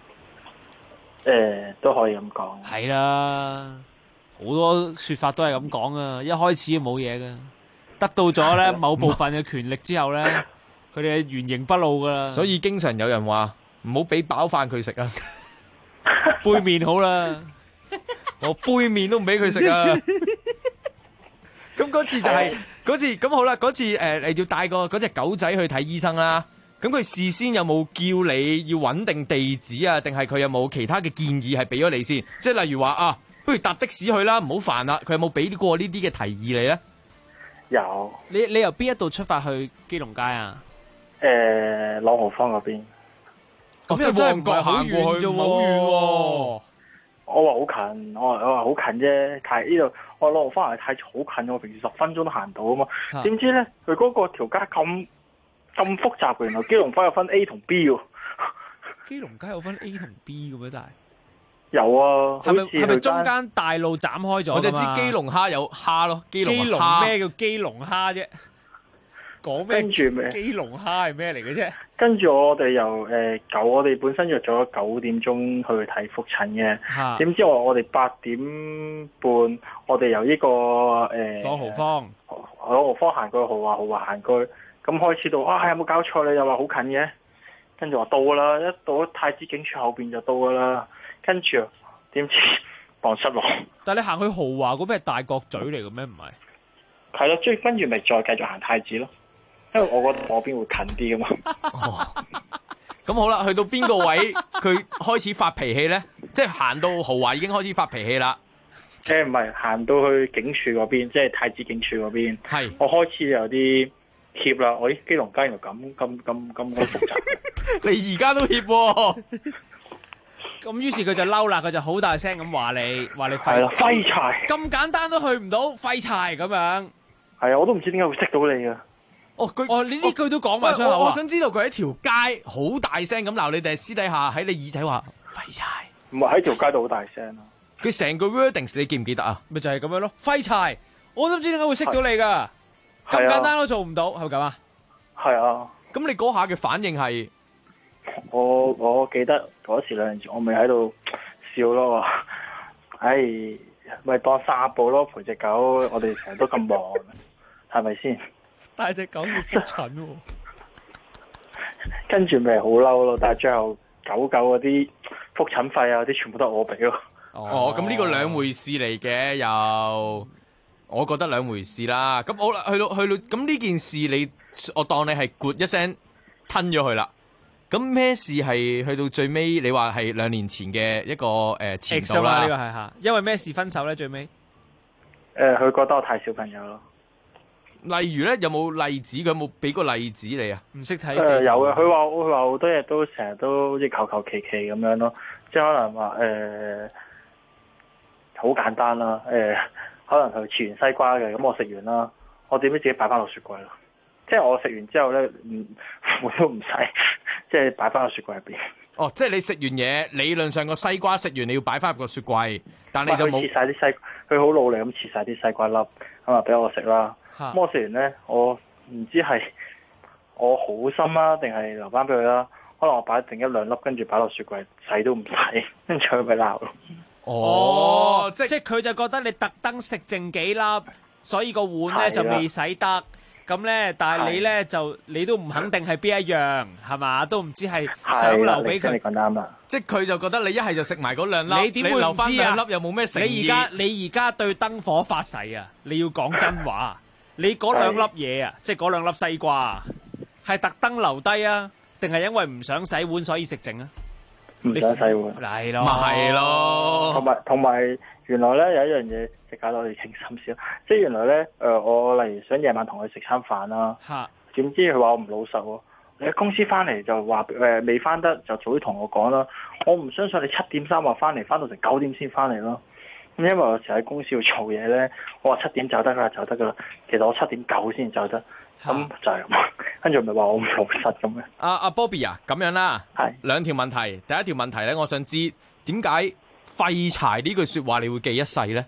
都可以咁講。 係啦，好多說法都係咁講啊！一開始冇嘢㗎，得到咗咧某部分嘅權力之後咧，佢哋係原形不露噶啦。 所以經常有人話唔好俾飽飯佢食啊， 杯麵好啦， 我杯麵都唔俾佢食啊。咁嗰次就係嗰次，咁好啦，嗰次你要帶嗰隻狗仔去睇醫生啦。咁佢事先有冇叫你要穩定地址啊？定係佢有冇其他嘅建議係俾咗你先？即係例如話啊，不如搭的士去啦，唔好煩啦。佢有冇俾過呢啲嘅提議你咧？ 有。 你由邊一度出發去基隆街啊？ 朗豪坊嗰邊。 咁又真係唔係好遠啫，唔係好遠喎。 我話好近，我話好近啫。但係呢度我朗豪坊係太好近，我平時10分鐘都行到啊嘛。點知咧，佢嗰個條街咁複雜嘅，原來基隆街有分 A 同 B 喎。 基隆街有分 A 同 B 嘅咩？但係有啊。 係咪中間大路斬開咗？ 我就知基隆蝦有蝦咯，基隆咩叫基隆蝦啫？講咩？ 跟住咩？ 基隆蝦係咩嚟嘅啫？ 跟住我哋由我哋本身約咗9點鐘去睇復診嘅，點知我哋8點半，我哋由呢個朗豪坊行過去豪華行過去，咁開始到有冇搞錯？你又話好近嘅，跟住話到啦，一到太子警署後邊就到噶啦，跟住點知蕩失路。 但係你行去豪華嗰邊係大角咀嚟嘅咩？唔係？ 係咯，跟住咪再繼續行太子咯。因為我覺得我邊會近啲噶嘛。 咁好啦，去到邊個位佢開始發脾氣咧？即係行到豪華已經開始發脾氣啦。 唔係行到去警署嗰邊，即係太子警署嗰邊。 係我開始有啲怯啦。喂，基隆街原來咁複雜。 你而家都怯喎。 咁於是佢就嬲啦，佢就好大聲咁話你廢柴， 咁簡單都去唔到，廢柴咁樣。 係啊，我都唔知點解會識到你噶。 你呢句都講埋出口。 我想知道佢喺條街好大聲咁鬧你，定係私底下喺你耳仔話廢柴？ 唔係喺條街度好大聲啊！ 佢成個 wordings 你記唔記得啊？ 咪就係咁樣咯，廢柴！我都唔知點解會識到你噶，咁簡單都做唔到，係咪咁啊？ 係啊。 咁你嗰下嘅反應係？ 我記得嗰時兩年前我咪喺度笑咯，咪當散步咯，陪隻狗，我哋成日都咁忙，係咪先？ 帶隻狗要復診喎， 跟住咪好嬲咯，但係最後狗嗰啲復診費啊，啲全部都係我俾咯。 咁呢個兩回事嚟嘅，又我覺得兩回事啦。咁好啦，去到咁呢件事我當你係咕一聲吞咗佢啦。咁咩事係去到最尾？你話係2年前嘅一個前度啦。 呢個係嚇，因為咩事分手咧？最尾佢覺得我太小朋友咯。 例如咧，有冇例子？佢有冇俾個例子你啊？ 唔識睇。 有嘅，佢話好多嘢都成日都好似求其其咁樣咯。即係可能話好簡單啦。可能佢切完西瓜嘅，咁我食完啦，我點知自己擺翻落雪櫃咯？即係我食完之後咧，我都唔使，即係擺翻個雪櫃入邊。 哦，即係你食完嘢，理論上個西瓜食完你要擺翻入個雪櫃，但你就冇切晒啲西，佢好努力咁切晒啲西瓜粒，咁啊俾我食啦。咁我食完咧，我唔知係我好心啊，定係留翻俾佢啦。可能我擺定1-2粒，跟住擺落雪櫃，洗都唔洗，跟住佢咪鬧咯。 哦，即係佢就覺得你特登食剩幾粒，所以個碗咧就未洗得。咁咧，但係你咧就你都唔肯定係邊一樣，係嘛？都唔知係想留俾佢。 你講啱啦。 即係佢就覺得你一係就食埋嗰2粒， 你點會留翻唔知啊？ 2粒又冇咩誠意。 你而家對燈火發誓啊！你要講真話。你嗰2粒嘢啊，即係嗰2粒西瓜啊，係特登留低啊，定係因為唔想洗碗所以食剩啊？ 唔想洗碗。 係咯。 咪係咯。 同埋。原來咧有一樣嘢，即係搞到我哋傾心少。即係原來咧，我例如想夜晚同佢食餐飯啦，點知佢話我唔老實喎。你喺公司翻嚟就話未翻得，就早啲同我講啦。我唔相信你7點3話翻嚟，翻到成9點先翻嚟咯。咁因為我成日喺公司要做嘢咧，我話7點走得㗎啦，走得㗎啦。其實我7點9先走得，咁就係咁。 跟住咪話我唔老實咁樣。 阿 Bobby 啊，咁樣啦， 係兩條問題。第一條問題咧，我想知點解廢柴呢句說話你會記一世咧？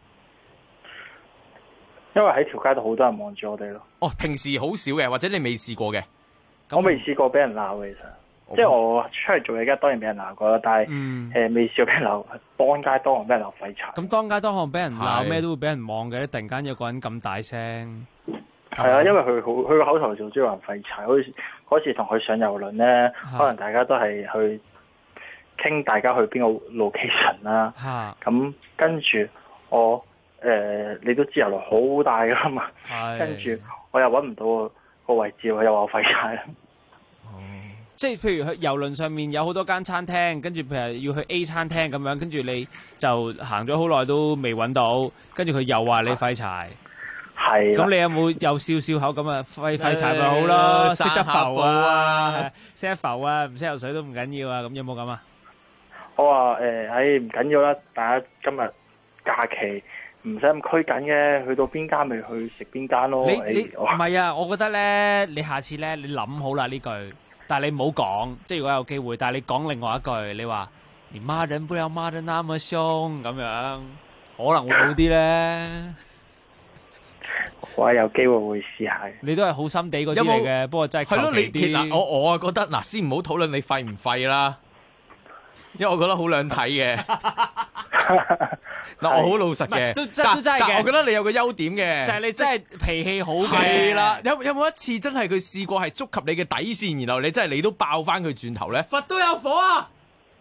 因為喺條街度好多人望住我哋咯。 哦，平時好少嘅，或者你未試過嘅？ 我未試過俾人鬧嘅，其實。即係我出嚟做嘢，而家當然俾人鬧過啦，但係未試過俾人鬧，當街當巷俾人鬧廢柴。 咁當街當巷俾人鬧咩都會俾人望嘅，突然間有個人咁大聲。 係啊，因為佢個口頭就中意話廢柴，好似嗰次同佢上郵輪咧，可能大家都係去傾大家去邊個 location 啦。咁跟住我你都知郵輪好大噶嘛，跟住我又揾唔到個位置，我又話我廢柴啦。 即係譬如去郵輪上面有好多間餐廳，跟住譬如要去 A 餐廳咁樣，跟住你就行咗好耐都未揾到，跟住佢又話你廢柴。係。咁你有冇又笑口咁啊？廢柴咪好咯，識得浮啊，識得浮啊，唔識游水都唔緊要啊。咁有冇咁啊？ 我話唔緊要啦，大家今日假期唔使咁拘謹嘅，去到邊間咪去食邊間咯。 你唔係啊？我覺得咧，你下次咧，你諗好啦呢句。但係你唔好講，即係如果有機會，但係你講另外一句，你話連罵人不要罵得那麼兇咁樣，可能會好啲咧。 我有機會會試下。 你都係好心地嗰啲嚟嘅，不過真係求其啲。 嗱，我啊覺得嗱，先唔好討論你廢唔廢啦，因為我覺得好兩睇嘅。嗱，我好老實嘅， 都真係嘅。 我覺得你有個優點嘅， 就係你真係脾氣好嘅。 係啦，有冇一次真係佢試過係觸及你嘅底線，然後你真係你都爆翻佢轉頭咧？ 佛都有火啊！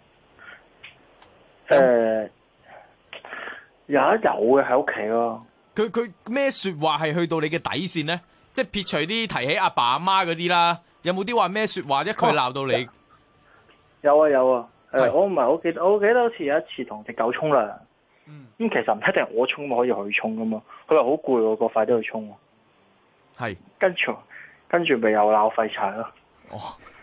有嘅喺屋企咯。 佢咩說話係去到你嘅底線咧？即係撇除啲提起阿爸阿媽嗰啲啦，有冇啲話咩說話一佢鬧到你？ 有啊。我唔係好記得，我記得好似有一次同隻狗沖涼。咁其實唔一定係我沖，可以佢沖噶嘛。佢話好攰喎，個快啲去沖。 係。 跟住咪又鬧廢柴咯。 哦。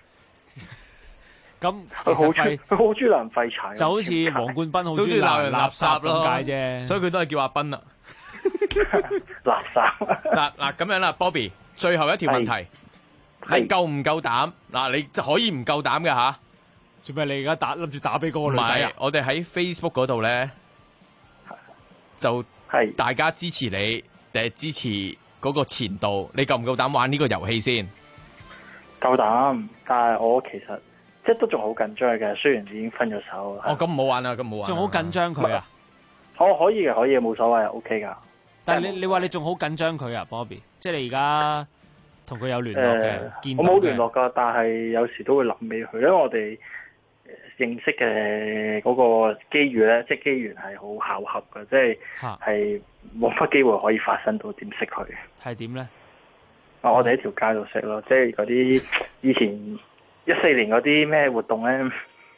咁佢好中意鬧人廢柴。 就好似黃冠斌好中意鬧人垃圾咯，咁解啫。 所以佢都係叫阿斌啦。 垃圾。 嗱咁樣啦 ，Bobby， 最後一條問題，你夠唔夠膽？嗱，你可以唔夠膽嘅吓。 做咩？你而家諗住打俾嗰個女仔啊？ 我哋喺 Facebook 嗰度咧，就大家支持你，定係支持嗰個前度？你夠唔夠膽玩呢個遊戲先？ 夠膽，但係我其實即係都仲好緊張嘅，雖然已經分咗手。 哦，咁唔好玩啦，咁唔好玩。 仲好緊張佢啊？ 可以嘅，冇所謂，OK 噶。 但係你話你仲好緊張佢啊 ，Bobby？即係你而家同佢有聯絡嘅，見到嘅。 我冇聯絡噶，但係有時都會諗起佢，因為我哋認識嘅嗰個機遇咧，即係機緣係好巧合嘅，即係冇乜機會可以發生到點識佢。 係點咧？ 我哋喺條街度識咯，即係嗰啲以前14年嗰啲咩活動咧。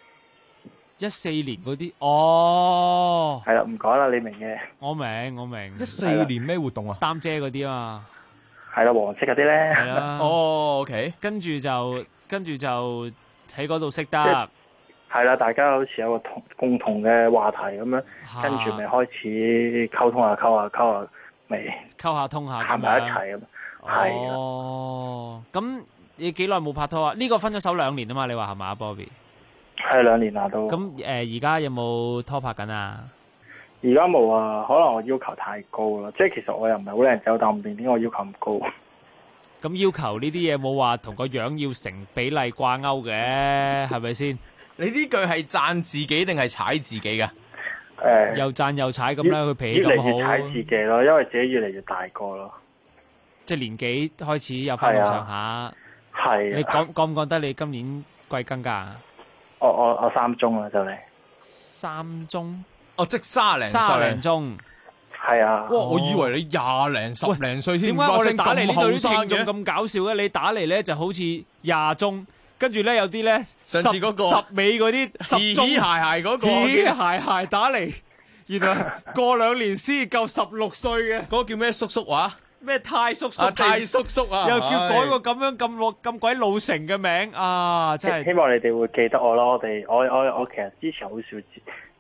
14年嗰啲哦， 係啦，唔講啦，你明嘅。 我明。 14年咩活動啊？ 擔遮嗰啲啊嘛。 係啦，黃色嗰啲咧。 係啦。 哦 ，OK。 跟住就喺嗰度識得。 係啦，大家好似有個共同嘅話題咁樣，跟住咪開始溝通下，溝下，咪溝下通下， 行埋一齊咁。係。 哦，咁你幾耐冇拍拖啊？呢個分咗手2年啊嘛，你話係嘛 ，Bobby？ 係2年啦都。 咁而家有冇拖拍緊啊？ 而家冇啊，可能我要求太高啦。即係其實我又唔係好靚仔，但唔明點解我要求咁高。 咁要求呢啲嘢冇話同個樣要成比例掛鈎嘅，係咪先？ 你呢句係讚自己定係踩自己噶？ 又讚又踩咁啦，佢脾氣咁好。 越嚟越踩自己咯，因為自己越嚟越大個咯。 即係年紀開始有翻咁上下。 係。 你覺唔覺得你今年貴庚噶？ 我3中啦就嚟。 3中？ 哦，即係30零鐘。 係啊。 哇！我以為你20零10零歲添。 點解我哋打嚟呢度啲聽眾咁搞笑嘅？你打嚟咧就好似20中。跟住咧有啲咧上次嗰個 10尾嗰啲嘻嘻鞋嗰個嘻鞋打嚟，原來過2年先夠16歲嘅。 嗰個叫咩叔叔話？ 咩太叔叔？ 太叔叔啊！ 又叫改個咁樣咁鬼老成嘅名啊！真係希望你哋會記得我咯。我其實之前好少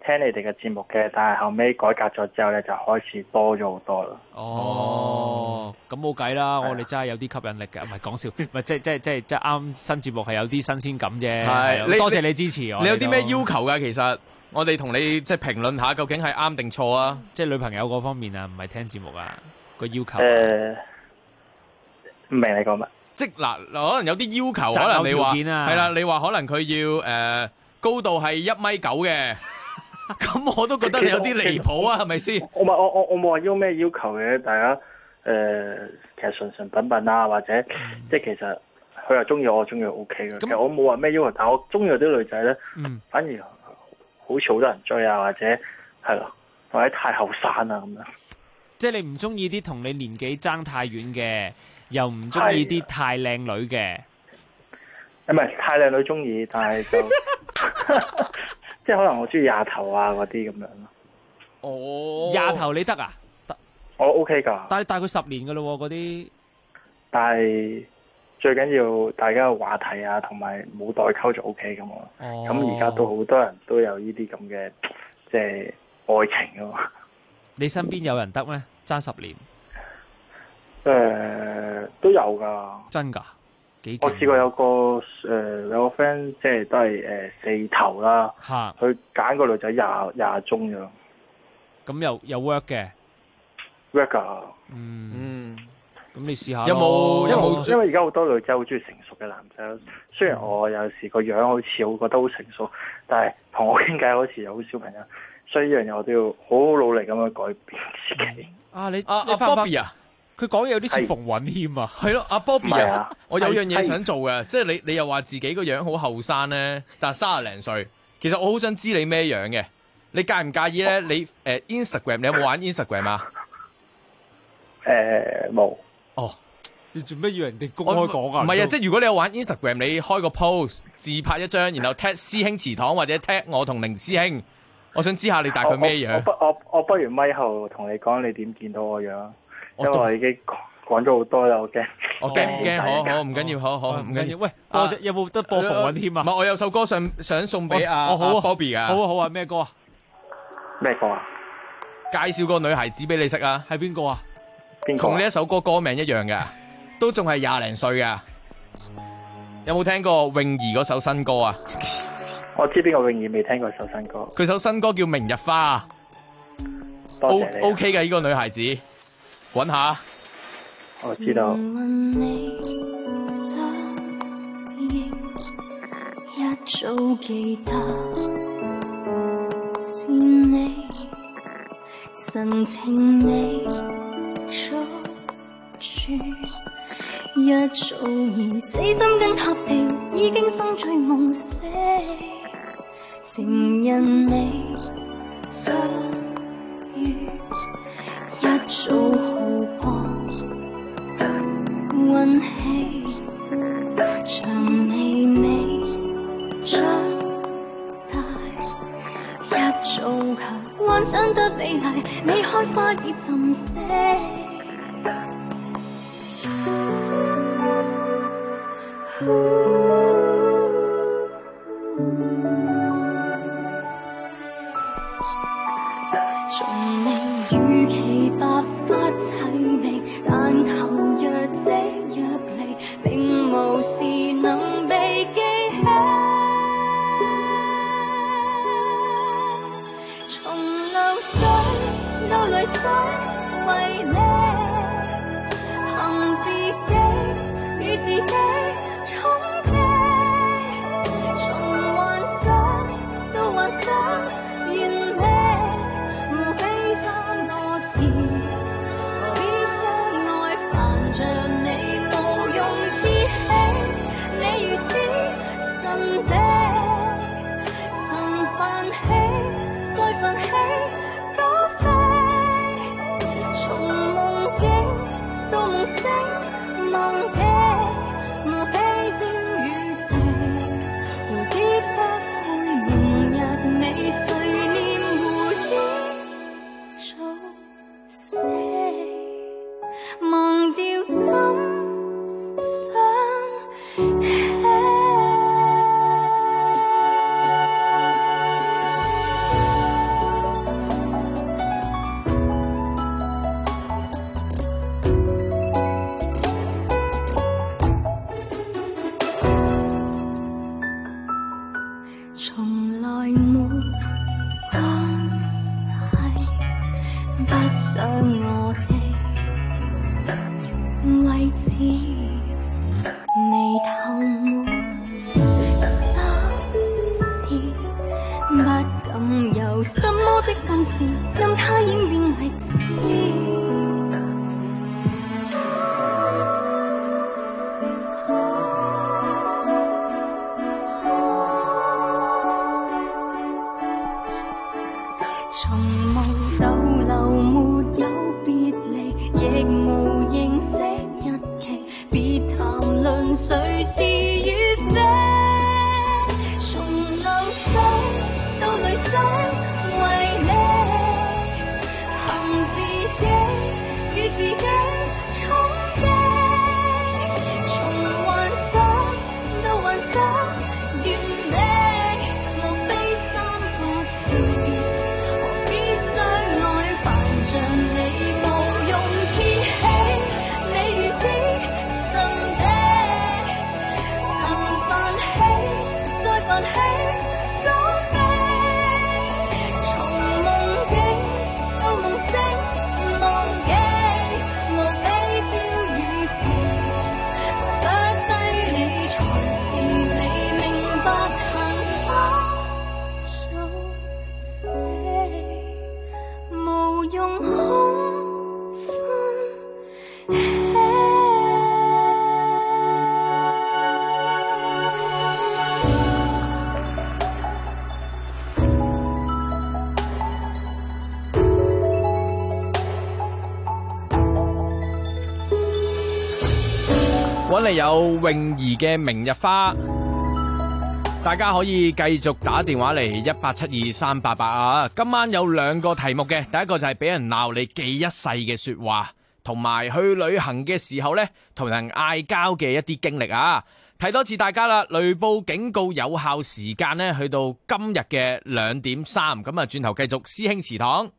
聽你哋嘅節目嘅，但係後尾改革咗之後咧，就開始多咗好多啦。 哦，咁冇計啦，我哋真係有啲吸引力嘅，唔係講笑，唔係即係啱新節目係有啲新鮮感啫。係，多謝你支持我。 你有啲咩要求㗎？其實我哋同你即係評論下，究竟係啱定錯啊？ 即係女朋友嗰方面啊，唔係聽節目啊，個要求。 唔明你講乜？ 即嗱，可能有啲要求，可能你話係啦，你話可能佢要高度係1.9米嘅，咁我都覺得你有啲離譜啊，係咪先？ 我冇話要咩要求嘅，大家其實純品啊，或者即係其實佢又中意我，中意 O K 嘅。其實我冇話咩要求，但係我中意嗰啲女仔咧，反而好似好多人追啊，或者係咯，或者太後生啊咁樣。 即係你唔中意啲同你年紀爭太遠嘅。又唔中意啲太靚女嘅， 唔係太靚女中意，但係就即係可能我中意廿頭啊嗰啲咁樣咯。 哦，廿頭你得啊？得， 我 OK 㗎。 但係大佢10年㗎咯嗰啲。 但係最緊要大家嘅話題啊，同埋冇代溝就 OK 㗎嘛。咁而家都好多人都有呢啲咁嘅即係愛情㗎嘛。你身邊有人得咩？爭10年？ 都有噶， 真噶？ 我試過有個friend，即係都係4頭啦，佢揀個女仔廿中咗， 咁又 work 嘅 ，work 噶。 咁你試下有冇？因為而家好多女仔好中意成熟嘅男仔，雖然我有時個樣好似我覺得好成熟，但係同我傾偈好似又好小朋友，所以呢樣嘢我都要好好努力咁樣改變自己。 你 Bobby 啊？佢講嘢有啲似馮允謙啊， 係咯，阿 Bobby 啊，我有樣嘢想做嘅，即係你又話自己個樣好後生咧，但係30零歲，其實我好想知你咩樣嘅，你介唔介意咧？你Instagram 你有冇玩 Instagram 啊？ 冇。 哦，你做咩要人哋公開講啊？ 唔係啊，即係如果你有玩 Instagram，你開個 post 自拍一張，然後 tag 師兄祠堂或者 tag 我同凌師兄，我想知下你大概咩樣。 我不如咪後同你講你點見到我樣。因為我已經講咗好多啦，我驚。 我驚唔驚？好唔緊要，好唔緊要。 喂，有冇得播馮允謙啊？ 唔係，我有首歌想送俾阿 Bobby 噶。 好啊，咩歌啊？ 咩歌啊？ 介紹個女孩子俾你識啊？ 係邊個啊？ 邊個？ 同呢一首歌名一樣嘅，都仲係20零歲噶。有冇聽過泳兒嗰首新歌啊？ 我知邊個泳兒，未聽過首新歌。 佢首新歌叫《明日花》。 多謝你。 OK 嘅呢個女孩子。揾下， 我知道。 一早記得是你，神情未捉住，一早已死心跟塌掉，已經心醉夢死，情人未相遇。一早好光溫馨，長眉眉長大，一早卻幻想得美麗，未開花已浸死。從未預期白髮齊眉，但求若即若離，並無事能被記起。從流水到淚水為你，憑自己與自己衝擊，從幻想到幻想完美。 揾嚟有泳兒嘅明日花，大家可以繼續打電話嚟18723888啊！今晚有2個題目嘅，第一個就係俾人鬧你記一世嘅說話，同埋去旅行嘅時候呢，同人嗌交嘅一啲經歷啊！提多次大家啦，雷暴警告有效時間呢，去到今日嘅2點3，咁啊轉頭繼續師兄祠堂。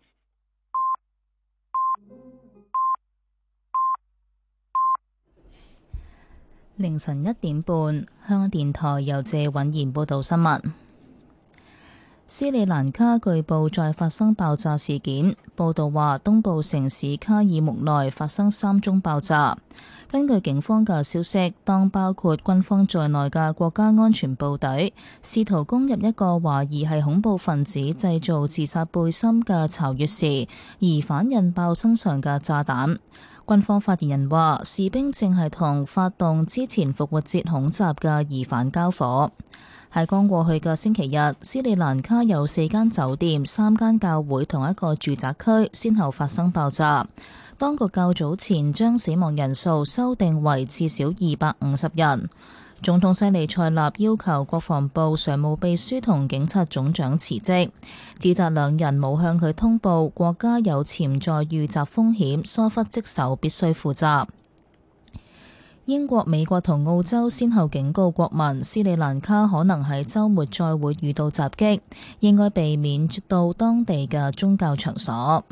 凌晨1點半，香港電台由謝允賢報道新聞。斯里蘭卡據報再發生爆炸事件，報道話東部城市卡爾木內發生3宗爆炸。根據警方嘅消息，當包括軍方在內嘅國家安全部隊試圖攻入一個懷疑係恐怖分子製造自殺背心嘅巢穴時，疑犯引爆身上嘅炸彈。軍方發言人話，士兵正係同發動之前復活節恐襲嘅疑犯交火。喺剛過去嘅星期日，斯里蘭卡有4間酒店、3間教會同一個住宅區先後發生爆炸。當局較早前將死亡人數修訂為至少250人。總統西利塞納要求國防部常務秘書同警察總長辭職，指責兩人冇向佢通報國家有潛在遇襲風險，疏忽職守必須負責。英國、美國同澳洲先後警告國民，斯里蘭卡可能喺週末再會遇到襲擊，應該避免到當地嘅宗教場所。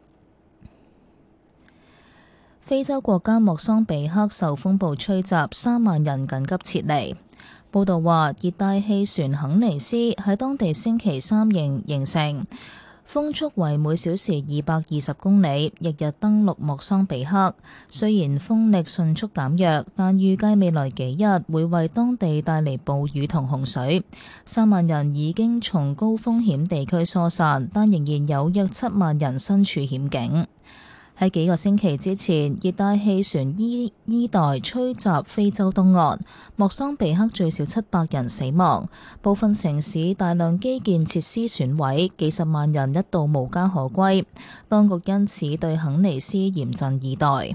非洲國家莫桑比克受風暴吹襲，3萬人緊急撤離。報道話，熱帶氣旋肯尼斯喺當地星期3形成，風速為每小時220公里，翌日登陸莫桑比克。雖然風力迅速減弱，但預計未來幾日會為當地帶嚟暴雨同洪水。3萬人已經從高風險地區疏散，但仍然有約7萬人身處險境。喺幾個星期之前，熱帶氣旋伊代吹襲非洲東岸，莫桑比克最少700人死亡，部分城市大量基建設施損毀，幾十萬人一度無家可歸。當局因此對肯尼斯嚴陣以待。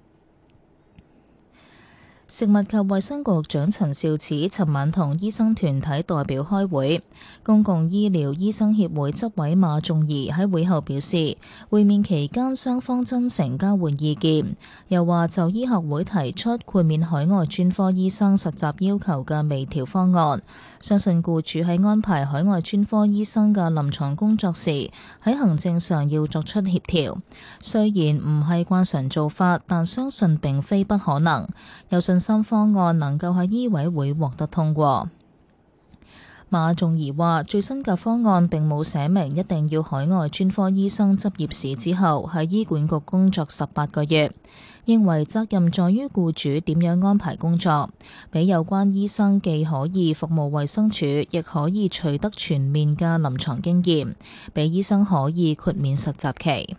食物及衛生局局長陳肇始尋晚同醫生團體代表開會，公共醫療醫生協會執委馬仲儀喺會後表示，會面期間雙方真誠交換意見，又話就醫學會提出豁免海外專科醫生實習要求嘅微調方案，相信僱主喺安排海外專科醫生嘅臨床工作時，喺行政上要作出協調。雖然唔係慣常做法，但相信並非不可能，有信心方案能夠喺醫委會獲得通過。馬仲儀話，最新嘅方案並冇寫明一定要海外專科醫生執業試之後喺醫管局工作18個月，認為責任在於僱主點樣安排工作，俾有關醫生既可以服務衛生署，亦可以取得全面嘅臨床經驗，俾醫生可以豁免實習期。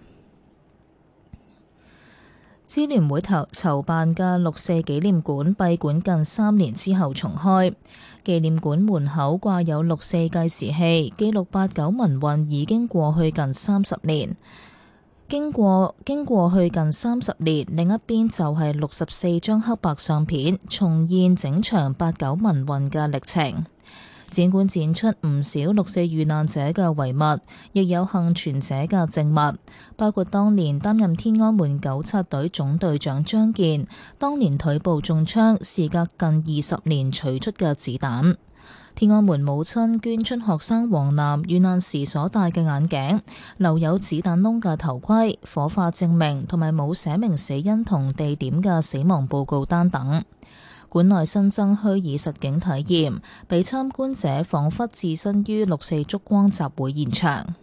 支聯會籌辦嘅六四紀念館閉館近3年之後重開，紀念館門口掛有六四計時器，記錄89民運已經過去近30年。經過去近30年，另一邊就係64張黑白相片，重現整場89民運嘅歷程。展館展出唔少六四遇難者嘅遺物，亦有幸存者嘅證物，包括當年擔任天安門97隊總隊長張健，當年腿部中槍，事隔近20年取出嘅子彈。天安門母親捐出學生黃楠遇難時所戴嘅眼鏡，留有子彈窿嘅頭盔、火化證明同埋冇寫明死因同地點嘅死亡報告單等。館內新增虛擬實景體驗，俾參觀者彷彿置身於六四燭光集會現場。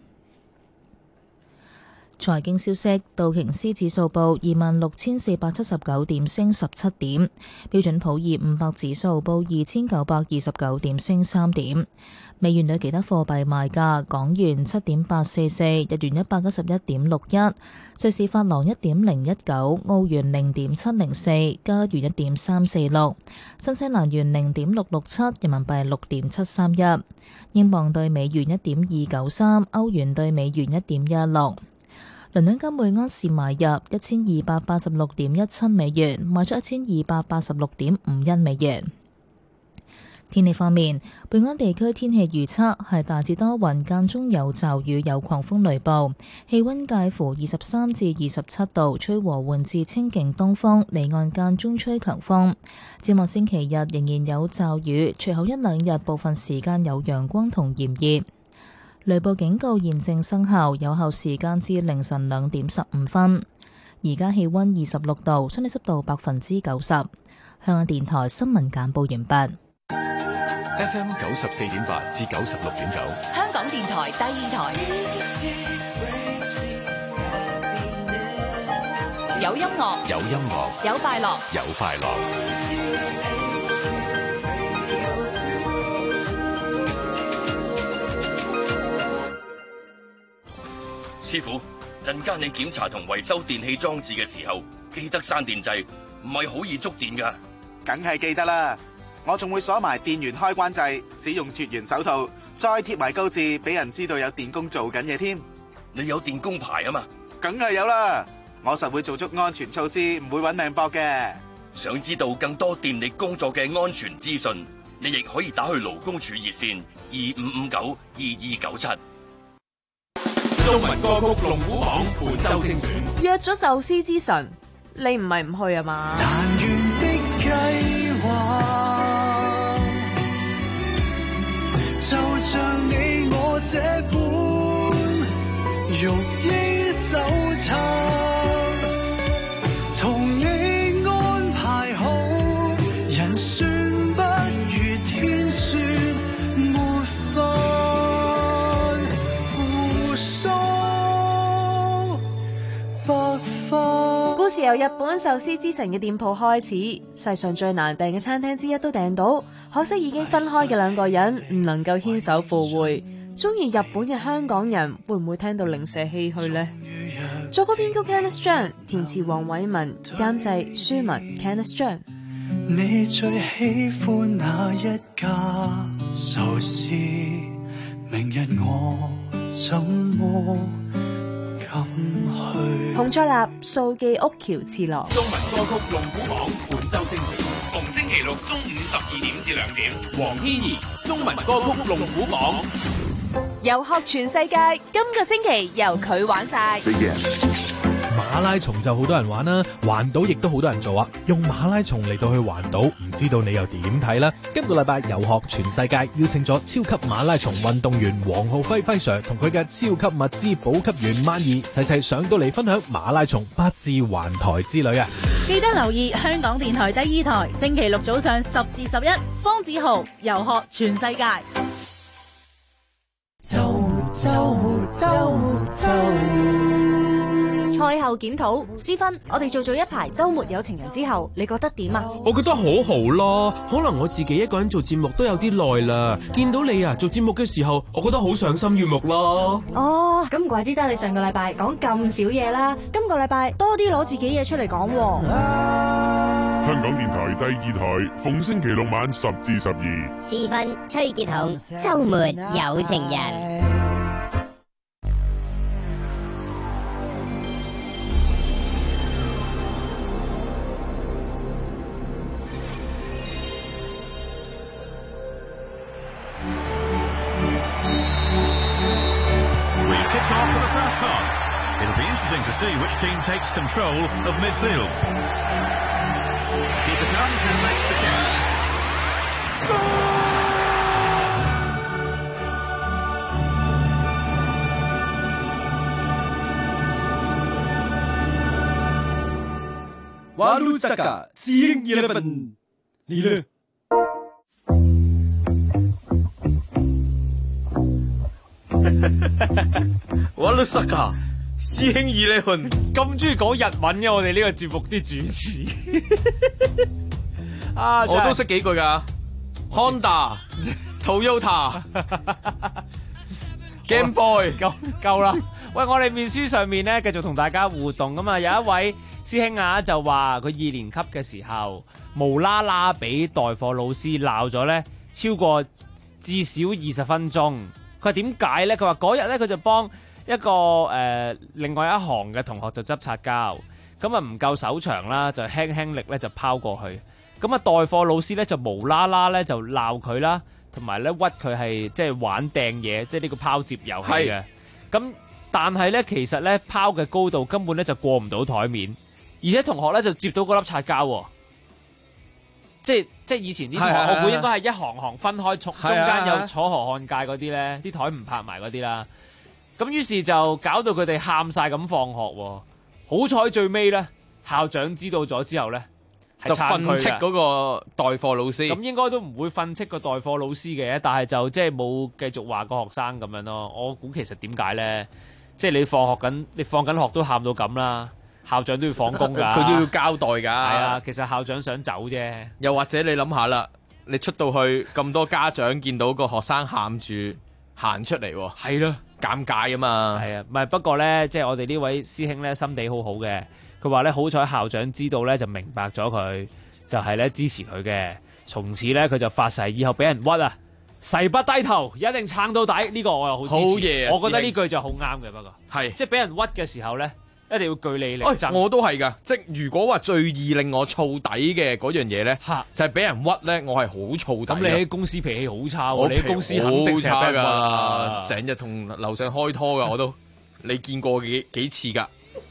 財經消息，道瓊斯指數報26,479點，升17點；標準普爾500指數報2,929點，升3點。美元對其他貨幣賣價：港元7.844，日元111.61，瑞士法郎1.019，澳元0.704，加元1.346，新西蘭元0.667，人民幣6.731，英鎊對美元1.293，歐元對美元1.16。 倫敦金每安士買入1286.17美元，賣出1286.51美元。天氣方面，本港地區天氣預測係大致多雲，間中有驟雨，有狂風雷暴，氣溫介乎23至27度，吹和緩至清勁東風，離岸間中吹強風。展望星期日仍然有驟雨，隨後一兩日部分時間有陽光同炎熱。雷暴警告現正生效，有效時間至凌晨2點15分。而家氣溫26度，相對濕度90%。香港電台新聞簡報完畢。 FM 94.8至96.9， 香港電台第二台，有音樂， 有音樂， 有快樂， 有快樂。 師傅，陣間你檢查同維修電器裝置嘅時候，記得閂電掣，唔係好易觸電㗎。 梗係記得啦。我仲會鎖埋電源開關掣，使用絕緣手套，再貼埋告示俾人知道有電工做緊嘢添。 你有電工牌啊嘛？ 梗係有啦，我實會做足安全措施，唔會搵命搏嘅。 想知道更多電力工作嘅安全資訊，你亦可以打去勞工處熱線25592297。 中文歌曲龍虎榜本周精選， 約咗壽司之神，你唔係唔去啊嘛？ 就像你我這般育嬰手冊，同你安排好，人算不如天算，沒法互相白髮。 故事由日本壽司之神嘅店鋪開始，世上最難訂嘅餐廳之一都訂到，可惜已經分開嘅兩個人唔能夠牽手赴會。中意日本嘅香港人會唔會聽到零舍唏噓呢？作曲編曲 Kenneth 張，填詞黃偉文，監製舒文 Kenneth 張。 你最喜歡哪一家壽司？明日我怎麼敢去？ 洪卓立、素記屋橋次郎。 中文歌曲龍虎榜本周精選，逢星期六中午12點至2點。黃天怡中文歌曲龍虎榜， 遊學全世界，今個星期由佢玩晒。 馬拉松就好多人玩啦，環島亦都好多人做啊。用馬拉松嚟到去環島，唔知道你又點睇呢？今個禮拜遊學全世界邀請咗超級馬拉松運動員黃浩輝輝 Sir 同佢嘅超級物資補給員萬兒齊上到嚟分享馬拉松不至環台之旅啊！ 記得留意香港電台第二台，星期六早上10至11，方子豪遊學全世界。 賽後檢討，思芬，我哋做咗一排周末有情人之後，你覺得點啊？ 我覺得好好咯，可能我自己一個人做節目都有啲耐啦。見到你啊做節目嘅時候，我覺得好賞心悅目咯。 哦，咁怪之得你上個禮拜講咁少嘢啦，今個禮拜多啲攞自己嘢出嚟講。 香港電台第二台，逢星期六晚10至12， 思芬、崔潔彤，周末有情人。 To see which team takes control of midfield. Keeper comes and makes the catch. Walu Saka Seeing 11嚟啦！ Walu Saka。師兄11咁中意講日文嘅，我哋呢個節目啲主持啊，我都識幾句噶 ，Honda、Toyota、Game Boy， 夠啦。喂，我哋面書上面咧繼續同大家互動咁啊，有一位師兄啊就話佢2年級嘅時候無啦啦俾代課老師鬧咗咧，超過至少20分鐘。佢話點解咧？佢話嗰日咧佢就幫一一個另外一行嘅同學就執擦膠，咁啊唔夠手長啦，就輕輕力咧就拋過去。咁啊代課老師咧就無啦啦咧就鬧佢啦，同埋咧屈佢係即係玩掟嘢，即係呢個拋接遊戲嘅。咁但係咧其實咧拋嘅高度根本咧就過唔到台面，而且同學咧就接到嗰粒擦膠。即係以前啲台，我估應該係一行行分開，中間有楚河漢界嗰啲咧，啲台唔拍埋嗰啲啦。咁於是就搞到佢哋喊晒咁放學。好彩最尾咧，校長知道咗之後咧， 就訓斥嗰個代課老師。 咁應該都唔會訓斥個代課老師嘅，但係就即係冇繼續話個學生咁樣咯。我估其實點解咧？即係你放緊學都喊到咁啦。校長都要放工㗎， 佢都要交代㗎。係啊，其實校長想走啫。 又或者你諗下啦，你出到去咁多家長見到個學生喊住行出嚟， 係咯， 尷尬啊嘛。 係啊，唔係不過咧，即係我哋呢位師兄咧心地好好嘅，佢話咧好彩校長知道咧就明白咗佢，就係咧支持佢嘅。從此咧佢就發誓以後俾人屈啊，誓不低頭，一定撐到底。呢個我又好支持。 好嘢， 我覺得呢句就好啱嘅。不過係即係俾人屈嘅時候咧，一定要據理力爭。 我都係㗎，即係如果話最易令我燥底嘅嗰樣嘢咧，就係俾人屈咧，我係好燥底。 咁你喺公司脾氣好差喎，你喺公司肯定成日俾人屈㗎， 成日同樓上開拖㗎我都，你見過幾次㗎？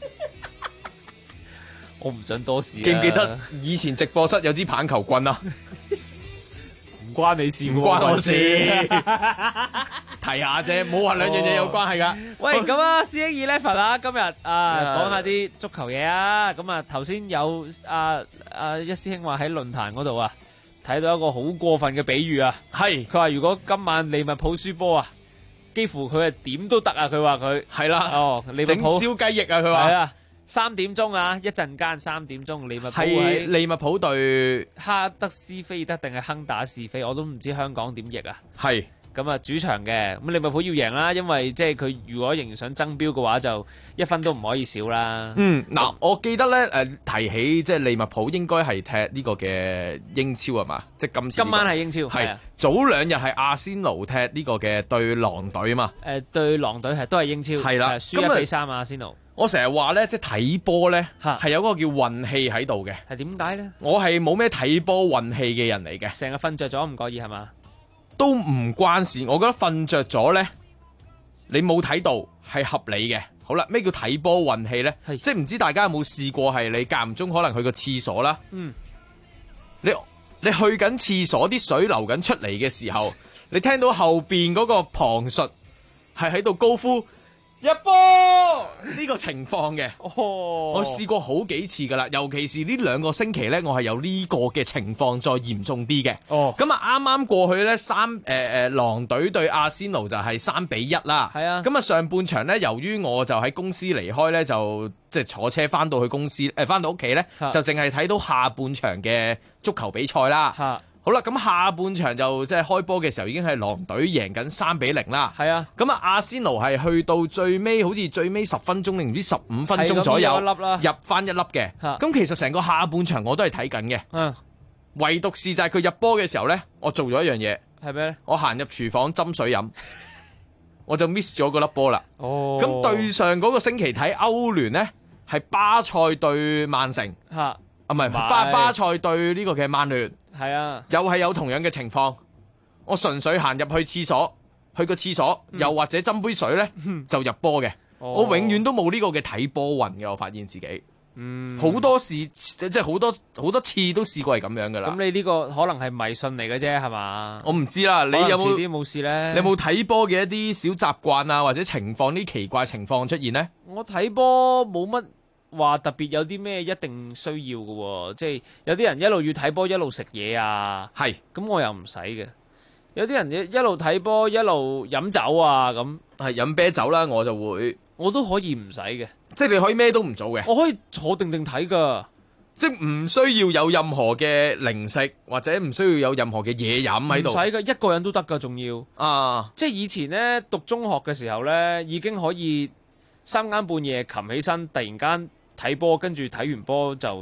我唔想多事。 記唔記得以前直播室有支棒球棍啊？ 唔關你事， 唔關我事。提下啫，冇話兩樣嘢有關係噶。 喂，咁啊，師兄 Eleven 啊，今日講下啲足球嘢啊。咁啊，頭先有一師兄話喺論壇嗰度啊，睇到一個好過分嘅比喻啊。 係， 佢話如果今晚利物浦輸波啊，幾乎佢係點都得啊。佢話佢係啦， 哦，利物浦整燒雞翼啊。佢話係啊，3點鐘啊，一陣間3點鐘，利物浦係利物浦對哈德斯菲德定係亨打是非，我都唔知香港點譯啊。 係。 咁啊，主場嘅，咁利物浦要贏啦，因為即係佢如果仍然想爭標嘅話，就1分都唔可以少啦。 嗱，我記得咧，提起即係利物浦應該係踢呢個嘅英超係嘛？即係今晚係英超， 係早2日係阿仙奴踢呢個嘅對狼隊啊嘛。 對狼隊都係英超， 係啦， 輸1-3阿仙奴。 我成日話咧，即係睇波咧係有嗰個叫運氣喺度嘅。 係點解咧？ 我係冇咩睇波運氣嘅人嚟嘅， 成日瞓着咗唔覺意係嘛？ 都唔關事，我覺得瞓着咗呢，你冇睇到係合理嘅。好啦，咩叫睇波運氣呢？即係唔知大家有冇試過係你間唔中可能去個廁所啦，你去緊廁所啲水流緊出嚟嘅時候，你聽到後邊嗰個旁述係喺度高呼入波呢個情況嘅。我試過好幾次噶啦，尤其是呢2個星期呢，我係有呢個嘅情況再嚴重啲嘅。咁啊啱啱過去呢，狼隊對阿仙奴就係3-1啦。係啊，咁啊上半場呢，由於我就喺公司離開呢，就即係坐車翻到去公司，翻到屋企呢，就淨係睇到下半場嘅足球比賽啦。好啦，咁下半場就即係開波嘅時候已經係狼隊贏緊3-0啦。係啊，咁啊阿仙奴係去到最尾，好似最尾10分鐘定唔知15分鐘左右入翻1粒嘅。咁其實成個下半場我都係睇緊嘅。唯獨是就係佢入波嘅時候呢，我做咗一樣嘢。 係咩咧？ 我行入廚房斟水飲，我就 miss 咗嗰粒波啦。咁對上嗰個星期睇歐聯呢，係巴塞對曼城。唔係巴塞對呢個嘅曼聯。係啊，又係有同樣嘅情況。我純粹行入去廁所，去個廁所，又或者斟杯水呢，就入波嘅。我永遠都冇呢個嘅睇波運嘅。我發現自己，好多事即係好多次都試過係咁樣噶啦。 咁你呢個可能係迷信嚟嘅啫，係嘛？ 我唔知啦。你有冇冇事呢？ 你有冇睇波嘅一啲小習慣啊，或者情況啲奇怪情況出現呢？ 我睇波冇乜話特別有啲咩一定需要嘅喎，即係有啲人一路要睇波一路食嘢啊，係咁我又唔使嘅。有啲人一路睇波一路飲酒啊，咁係飲啤酒啦，我就會， 我都可以唔使嘅， 即係你可以咩都唔做嘅， 我可以坐定定睇噶， 即係唔需要有任何嘅零食或者唔需要有任何嘅嘢飲喺度， 唔使噶，一個人都得噶，仲要啊， 即係以前呢，讀中學嘅時候呢，已經可以3更半夜擒起身，突然間睇波，跟住睇完波就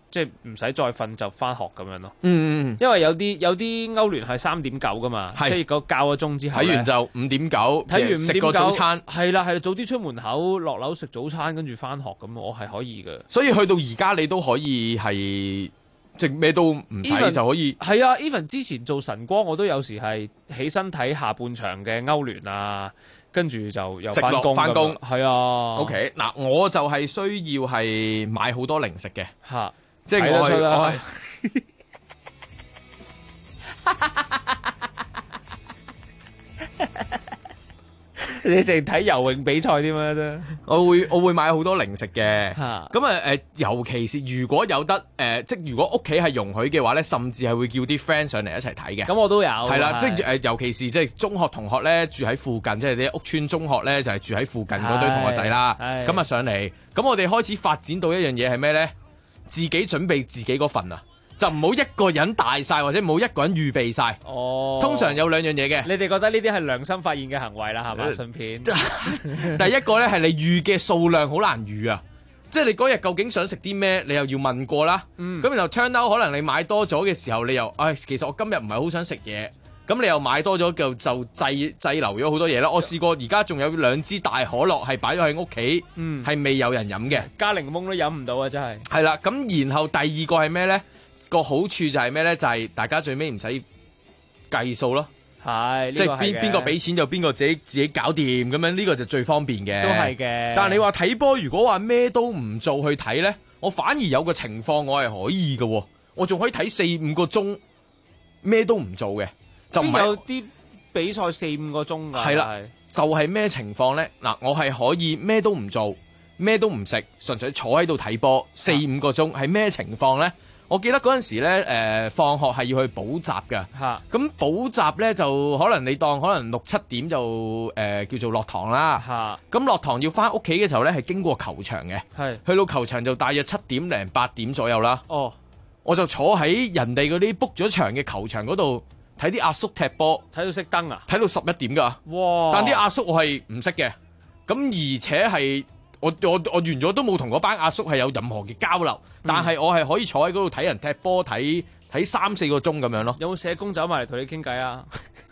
即係唔使再瞓就翻學咁樣咯。因為有啲歐聯係3.9噶嘛，即係個教咗鐘之後睇完就5.9，睇完食個早餐， 係啦，早啲出門口落樓食早餐，跟住翻學咁，我係可以嘅。 所以去到而家你都可以係即咩都唔使就可以。 係啊 ，even 之前做晨光我都有時係起身睇下半場嘅歐聯啊。跟住就又翻工，係啊。 OK， 嗱，我就係需要係買好多零食嘅， 嚇， 即係我你淨睇游泳比賽添啊啫。 我會買好多零食嘅，咁尤其是如果有得即係如果屋企係容許嘅話咧，甚至係會叫啲 friend 上嚟一齊睇嘅。 咁我都有， 係啦，即係尤其是即係中學同學咧住喺附近，即係啲屋村中學咧就係住喺附近嗰堆同學仔啦。咁啊上嚟，咁我哋開始發展到一樣嘢係咩咧？自己準備自己嗰份啊！就唔好一個人大晒，或者唔好一個人預備晒。通常有2樣嘢嘅。 你哋覺得呢啲係良心發現嘅行為啦，係嘛？順便， 第一個咧係你預嘅數量好難預啊，即係你嗰日究竟想食啲咩，你又要問過啦。咁然後 turn out 可能你買多咗嘅時候，你又其實我今日唔係好想食嘢，咁你又買多咗就滯留咗好多嘢啦。我試過而家仲有2支大可樂係擺咗喺屋企，係未有人飲嘅， 加檸檬都飲唔到啊！真係。 係啦，咁然後第二個係咩咧？個好處就係咩咧？就係大家最尾唔使計數咯，即係邊個俾錢就邊個自己搞掂咁樣，呢個就最方便嘅。 都係嘅。 但係你話睇波，如果話咩都唔做去睇咧，我反而有個情況我係可以嘅，我仲可以睇4-5個鐘，咩都唔做嘅，就唔係有啲比賽4-5個鐘㗎。 係啦，就係咩情況咧？嗱，我係可以咩都唔做，咩都唔食，純粹坐喺度睇波4-5個鐘，係咩情況咧？我記得嗰陣時咧，放學係要去補習㗎。咁補習咧就可能你當可能6-7點就叫做落堂啦。咁落堂要翻屋企嘅時候咧，係經過球場嘅。去到球場就大約7點零8點左右啦。我就坐喺人哋嗰啲 book 咗場嘅球場嗰度睇啲阿叔踢波， 睇到熄燈啊！ 睇到11點㗎。哇！但啲阿叔我係唔識嘅，咁而且係。我完咗都冇同嗰班阿叔係有任何嘅交流，但係我係可以坐喺嗰度睇人踢波，睇3-4個鐘咁樣咯。 有冇社工走埋嚟同你傾偈啊？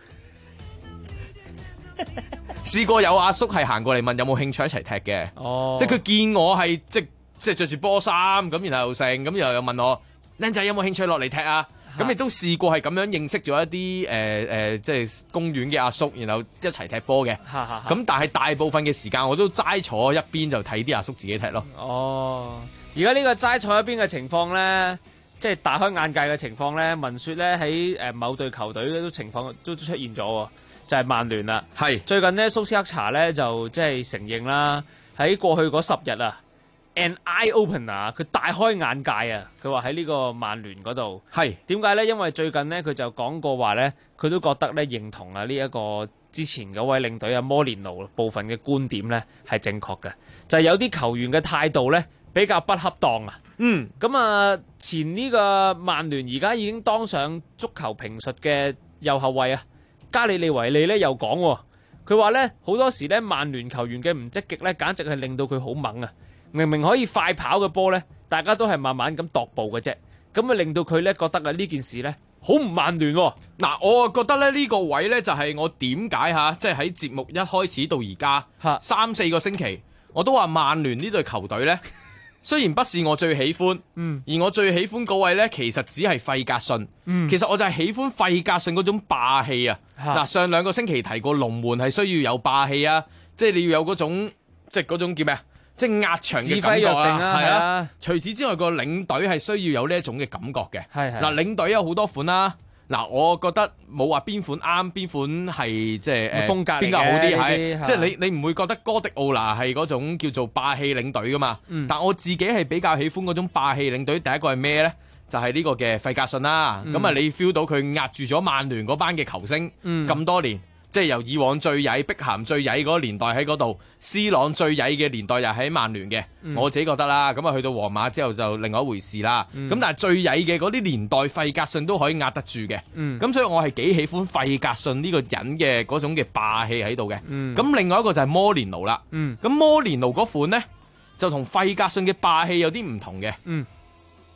試過有阿叔係行過嚟問有冇興趣一齊踢嘅，即係佢見我係即係着住波衫咁，然後成咁又問我靚仔有冇興趣落嚟踢啊？咁亦都試過係咁樣認識咗一啲即係公園嘅阿叔，然後一齊踢波嘅。咁但係大部分嘅時間我都齋坐一邊就睇啲阿叔自己踢咯。 而家呢個齋坐一邊嘅情況咧，即係大開眼界嘅情況咧，聞說咧喺某隊球隊都情況都出現咗喎，就係曼聯啦。最近呢，蘇斯克查咧就即係承認啦，喺過去嗰10日啊。An eye opener， 佢大開眼界啊！佢話喺呢個曼聯嗰度，點解呢？因為最近呢，佢就講過話呢，佢都覺得呢認同啊呢一個之前嗰位領隊啊摩連奴部分嘅觀點呢係正確嘅，就係有啲球員嘅態度呢比較不恰當啊。咁啊，前呢個曼聯而家已經當上足球評述嘅右後衛啊，加里利維利呢又講喎，佢話呢好多時呢曼聯球員嘅唔積極呢，簡直係令到佢好猛啊！明明可以快跑嘅波呢，大家都係慢慢咁踱步嘅啫，咁啊令到佢呢覺得啊呢件事呢好唔曼聯喎。 嗱，我覺得咧呢個位呢，就係我點解嚇，即係喺節目一開始到而家3-4個星期，我都話曼聯呢隊球隊呢，雖然不是我最喜歡，而我最喜歡嗰位呢，其實只係費格遜。其實我就係喜歡費格遜嗰種霸氣啊。嗱，上2個星期提過龍門係需要有霸氣啊，即係你要有嗰種即係嗰種叫咩啊？即係壓場嘅感覺啊，係啊！除此之外，個領隊係需要有呢一種嘅感覺嘅。嗱，領隊有好多款啦。嗱，我覺得冇話邊款啱，邊款係即係風格邊個好啲，係即係你唔會覺得哥迪奧拿係嗰種叫做霸氣領隊噶嘛？但我自己係比較喜歡嗰種霸氣領隊。第一個係咩咧？就係呢個嘅費格遜啦。咁啊，你 feel 到佢壓住咗曼聯嗰班嘅球星咁多年。即係由以往最曳、碧咸最曳嗰個年代喺嗰度，C 朗最曳嘅年代又喺曼聯嘅，我自己覺得啦。咁啊去到皇馬之後就另外一回事啦。咁但係最曳嘅嗰啲年代，費格遜都可以壓得住嘅。咁所以我係幾喜歡費格遜呢個人嘅嗰種嘅霸氣喺度嘅。咁另外一個就係摩連奴啦。咁摩連奴嗰款呢，就同費格遜嘅霸氣有啲唔同嘅。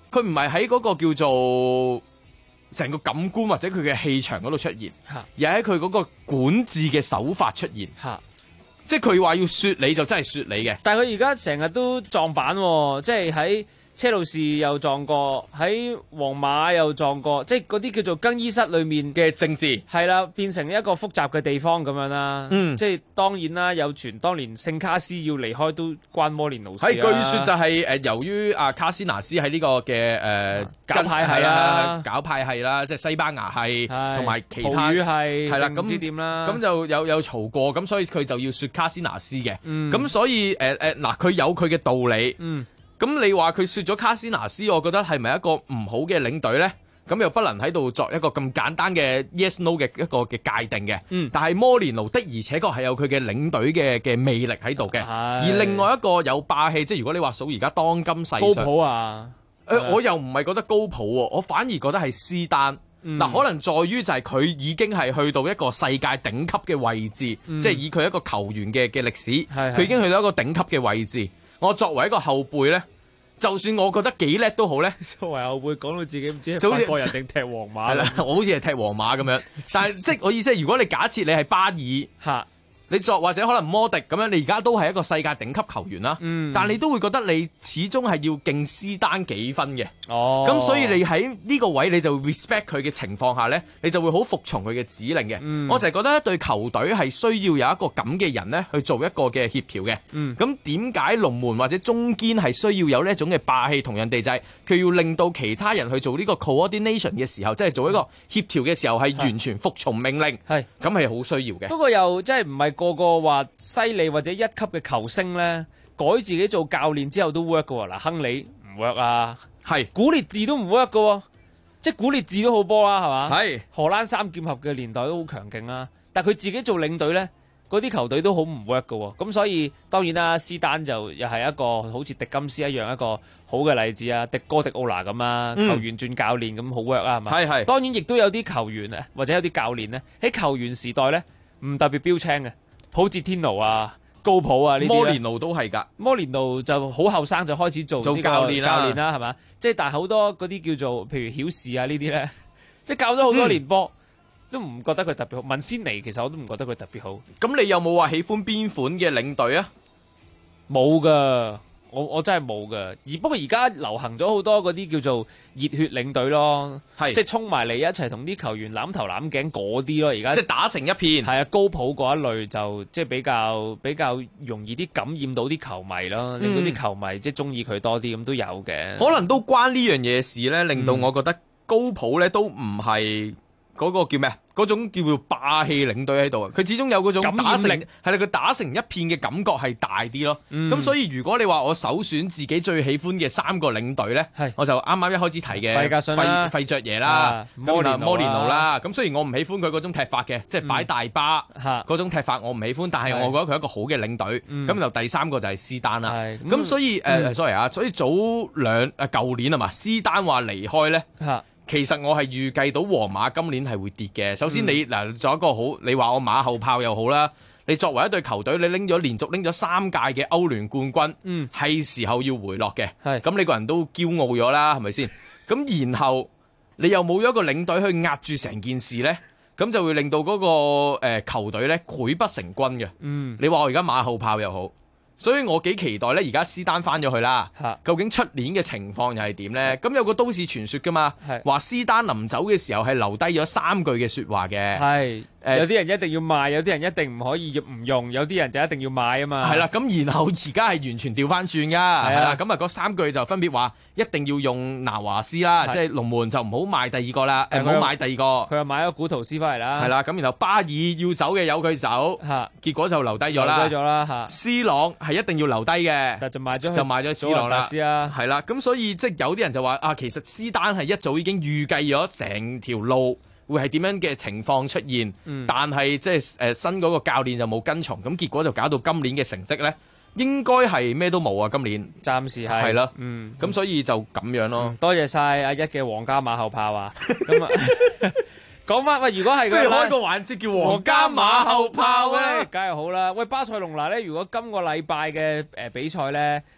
佢唔係喺嗰個叫做成個感官或者佢嘅氣場嗰度出現，而喺佢嗰個管治嘅手法出現。即係佢話要說你就真係說你嘅。 但係佢而家成日都撞板喎，即係喺車路士又撞過，喺皇馬又撞過，即係嗰啲叫做更衣室裏面嘅政治係啦，變成一個複雜嘅地方咁樣啦。即係當然啦，有傳當年聖卡斯要離開都關摩連奴事。係據說就係由於阿卡斯拿斯喺呢個嘅搞派系啦， 搞派系啦，即係西班牙系同埋其他葡語系係啦， 咁唔知點啦。 咁就有嘈過，咁所以佢就要說卡斯拿斯嘅。咁所以嗱，佢有佢嘅道理。咁你話佢說咗卡斯拿斯，我覺得係咪一個唔好嘅領隊呢？咁又不能喺度作一個咁簡單嘅 yes no 嘅一個嘅界定嘅。但係摩連奴的而且確係有佢嘅領隊嘅魅力喺度嘅。而另外一個有霸氣，即係如果你話數而家當今世上高普啊， 我又唔係覺得高普喎，我反而覺得係斯丹。嗱，可能在於就係佢已經係去到一個世界頂級嘅位置，即係以佢一個球員嘅歷史，佢已經去到一個頂級嘅位置。我作為一個後輩呢，就算我覺得幾叻都好呢， 作為後輩講到自己唔知係法國人定踢皇馬， 係啦，我好似係踢皇馬咁樣。但係即係我意思係，如果你假設你係巴爾你或者可能摩迪咁樣，你而家都係一個世界頂級球員啦。但係你都會覺得你始終係要勁斯丹幾分嘅。咁所以你喺呢個位你就 respect 佢嘅情況下呢，你就會好服從佢嘅指令嘅。我成日覺得一隊球隊係需要有一個咁嘅人呢去做一個嘅協調嘅。咁點解龍門或者中堅係需要有呢一種嘅霸氣同人哋就係佢要令到其他人去做呢個 coordination 嘅時候，即係做一個協調嘅時候係完全服從命令。咁係好需要嘅。 不過又即係唔係個個話犀利或者一級嘅球星咧，改自己做教練之後都 work 嘅喎。嗱，亨利唔 work 啊，古列治都唔 work 嘅喎，即係古列治都好波啦，係嘛？荷蘭三劍俠嘅年代都好強勁啦，但係佢自己做領隊咧，嗰啲球隊都好唔 work 嘅喎。咁所以當然啦，斯丹就又係一個好似迪金斯一樣一個好嘅例子啊，迪哥迪奧拿咁啊，球員轉教練咁好 work 啊，係嘛？當然亦都有啲球員啊，或者有啲教練咧喺球員時代咧唔特別標青嘅。普捷天奴啊、高普啊呢啲，摩連奴都係㗎。 摩連奴就好後生就開始做教練啦，係嘛？即係但係好多嗰啲叫做譬如曉士啊呢啲咧，即係教咗好多年波，都唔覺得佢特別好。文仙尼其實我都唔覺得佢特別好。 咁你有冇話喜歡邊款嘅領隊啊？ 冇㗎。我真係冇㗎，不過而家流行咗好多嗰啲叫做熱血領隊咯，即係衝埋嚟一齊同啲球員攬頭攬頸嗰啲咯。而家即係打成一片， 係啊，高普嗰一類就即係比較容易啲感染到啲球迷咯，令到啲球迷即係中意佢多啲咁都有嘅。 可能都關呢樣嘢事咧，令到我覺得高普咧都唔係嗰個叫咩啊？嗰種叫做霸氣領隊喺度啊！佢始終有嗰種打成係啦，佢打成一片嘅感覺係大啲咯。咁所以如果你話我首選自己最喜歡嘅3個領隊咧，我就啱啱一開始提嘅費爵爺啦，摩連奴啦。咁雖然我唔喜歡佢嗰種踢法嘅，即係擺大巴嗰種踢法我唔喜歡，但係我覺得佢係一個好嘅領隊。咁就第3個就係斯丹啦。咁所以sorry 啊，所以舊年啊嘛，斯丹話離開咧。其實我係預計到皇馬今年係會跌嘅。首先你嗱做一個好，你話我馬後炮又好啦。你作為一隊球隊，你連續拎咗3屆嘅歐聯冠軍，係時候要回落嘅。咁你個人都驕傲咗啦，係咪先？咁然後你又冇咗一個領隊去壓住成件事呢，咁就會令到嗰個球隊呢潰不成軍嘅。你話我而家馬後炮又好。所以我幾期待咧，而家斯丹翻咗去啦。究竟出年嘅情況又係點咧？咁有個都市傳說噶嘛，話斯丹臨走嘅時候係留低咗3句嘅說話嘅。 有啲人一定要賣，有啲人一定唔可以唔用，有啲人就一定要買啊嘛。 係啦，咁然後而家係完全調翻轉噶。係啦，咁啊嗰3句就分別話一定要用拿華斯啦，即係龍門就唔好賣第二個啦，唔好買第二個。 佢又買咗古圖斯翻嚟啦。 係啦，咁然後巴爾要走嘅由佢走，結果就留低咗啦。 留低咗啦。 C 朗係一定要留低嘅， 但就賣咗 C 朗啦。係啦，咁所以即係有啲人就話啊，其實斯丹係一早已經預計咗成條路會係點樣嘅情況出現，但係即係新嗰個教練就冇跟從，咁結果就搞到今年嘅成績咧，應該係咩都冇啊！今年暫時係啦，咁所以就咁樣咯。 多謝晒阿一嘅皇家馬後炮啊！咁啊，講翻喂，如果係佢開個環節叫皇家馬後炮咧， 梗係好啦。喂，巴塞隆拿咧，如果今個禮拜嘅比賽咧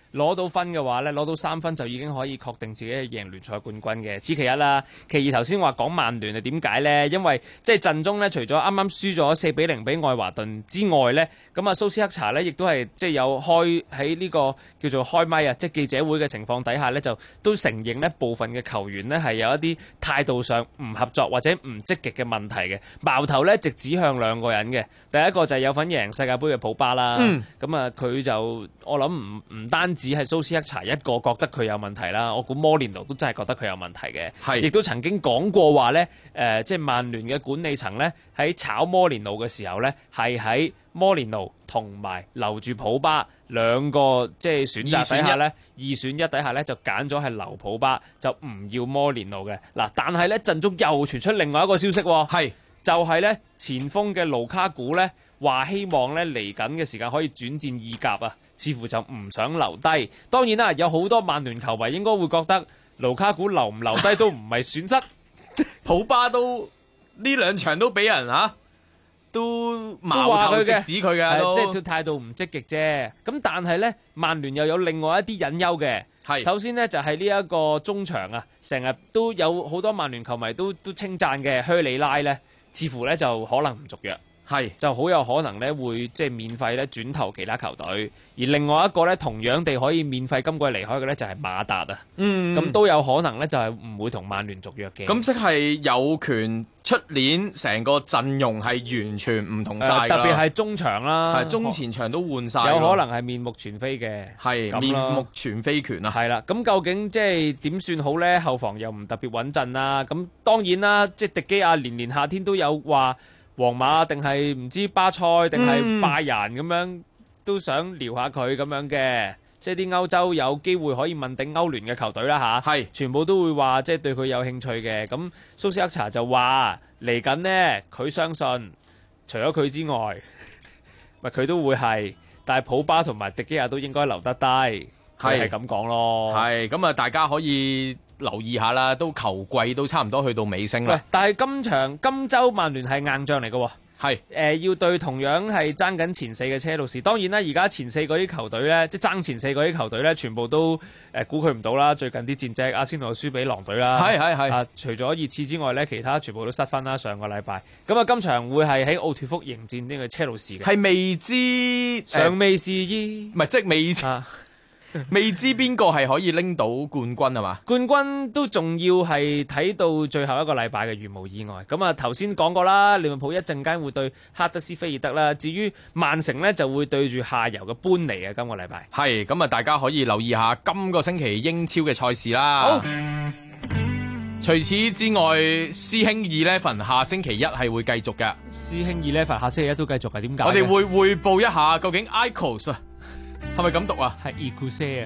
攞到分嘅話咧，攞到3分就已經可以確定自己係贏聯賽冠軍嘅。此其一啦。其二頭先話講曼聯係點解咧？因為即係陣中咧，除咗啱啱輸咗4-0俾愛華頓之外咧，咁啊蘇斯克查咧亦都係即係有開喺呢個叫做開咪啊，即係記者會嘅情況底下咧，就都承認咧部分嘅球員咧係有一啲態度上唔合作或者唔積極嘅問題嘅。矛頭咧直指向2個人嘅。第一個就係有份贏世界盃嘅普巴啦。咁啊佢就我諗唔單止係蘇斯克查一個覺得佢有問題啦，我估摩連奴都真係覺得佢有問題嘅，亦都曾經講過話咧，即係曼聯嘅管理層咧喺炒摩連奴嘅時候咧，係喺摩連奴同埋留住普巴2個即係選擇底下咧，2選1底下咧就揀咗係留普巴，就唔要摩連奴嘅。嗱，但係咧陣中又傳出另外一個消息，就係咧前鋒嘅盧卡古咧話希望咧嚟緊嘅時間可以轉戰意甲啊。似乎就唔想留低，當然啦，有好多曼聯球迷應該會覺得盧卡古留唔留低都唔係損失， 普巴都呢2場都俾人都矛頭直指佢嘅， 即係佢態度唔積極啫。咁但係呢，曼聯又有另外一啲隱憂嘅。首先呢，就係呢一個中場啊，成日都有好多曼聯球迷都稱讚嘅靴里拉呢，似乎呢就可能唔續約。就好有可能咧會即係免費咧轉投其他球隊，而另外一個咧同樣地可以免費今季離開嘅咧就係馬達啊，咁都有可能咧就係唔會同曼聯續約嘅。 咁即係有權出年成個陣容係完全唔同晒， 特別係中場啦， 中前場都換晒， 有可能係面目全非嘅， 面目全非權啊。 係啦，咁究竟即係點算好咧？後防又唔特別穩陣啦，咁當然啦，即係迪基亞年夏天都有話。皇馬定係唔知巴塞定係拜仁咁樣都想撩下佢咁樣嘅，即係啲歐洲有機會可以問鼎歐聯嘅球隊啦嚇，全部都會話即係對佢有興趣嘅。咁蘇斯克查就話嚟緊呢，佢相信除咗佢之外，咪佢都會係，但係普巴同埋迪基亞都應該留得低，係咁講咯。 係咁啊，大家可以留意下啦，都球季都差唔多去到尾聲啦。 但係今週曼聯係硬仗嚟嘅喎，要對同樣係爭緊前4嘅車路士。當然啦，而家前4嗰啲球隊咧，即係爭前4嗰啲球隊咧，全部都估佢唔到啦。最近啲戰績，阿仙奴輸俾狼隊啦，除咗熱刺之外咧，其他全部都失分啦。上個禮拜咁啊，今場會係喺奧脫福迎戰呢個車路士嘅， 係未知尚未試衣， 唔係即係未知邊個係可以拎到冠軍係嘛？ 冠軍都仲要係睇到最後一個禮拜嘅，如無意外。咁啊，頭先講過啦，利物浦一陣間會對哈德斯菲爾德啦。至於曼城呢，就會對住下游嘅般尼啊。今個禮拜係咁啊，大家可以留意下今個星期英超嘅賽事啦。好，除此之外，師兄11下星期一係會繼續嘅。 師兄11下星期一都繼續嘅，點解？ 我哋會匯報一下究竟 Icos 啊。係咪咁讀啊？ 係 Ecuse 啊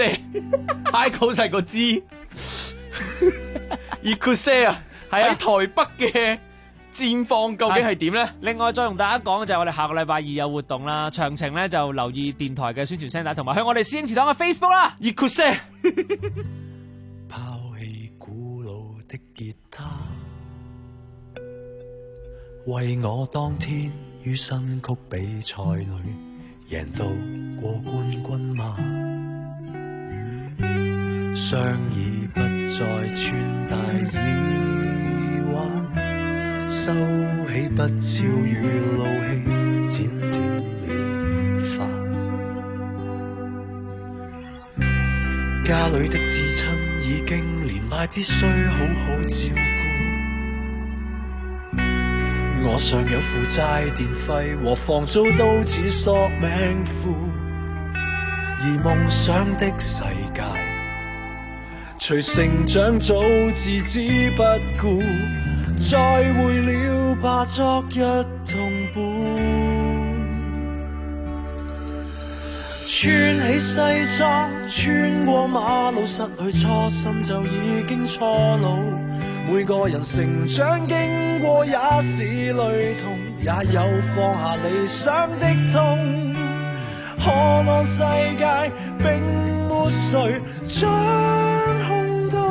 ，Ecuse，Icos 係個字 ，Ecuse 啊，喺台北嘅戰況究竟係點咧？ 另外再同大家講嘅就係我哋下個禮拜2有活動啦，詳情咧就留意電台嘅宣傳聲帶，同埋向我哋師兄祠堂嘅 Facebook 啦。 Ecuse， 拋棄古老的吉他，為我當天於新曲比賽裏。贏到過冠軍嗎？雙耳不再穿戴耳環，收起不超與怒氣，剪斷了髮。家裏的至親已經年邁，必須好好照顧。我尚有負債電費和房租都似索命符，而夢想的世界隨成長早置之不顧，再會了吧昨日同伴。穿起西裝穿過馬路，失去初心就已經錯路。每個人成長經過也是累痛，也有放下理想的痛。可樂世界並沒誰掌控到，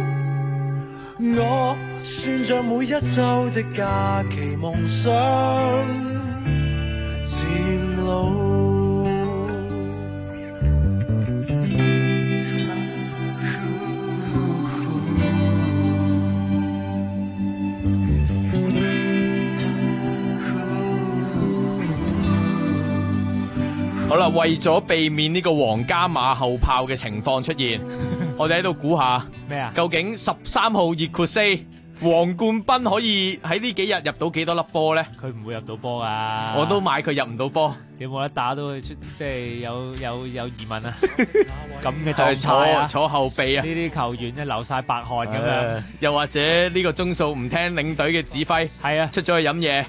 我算着每一週的假期，夢想漸老。 好啦，為咗避免呢個皇家馬後炮嘅情況出現，我哋喺度估下咩啊？ 究竟13號熱酷四黃冠斌可以喺呢幾日入到幾多粒波咧？ 佢唔會入到波噶， 我都買佢入唔到波， 你冇得打都出，即係有疑問啊！咁嘅狀態啊， 坐後備啊， 呢啲球員即係流晒白汗咁樣， 又或者呢個鐘數唔聽領隊嘅指揮， 係啊， 出咗去飲嘢。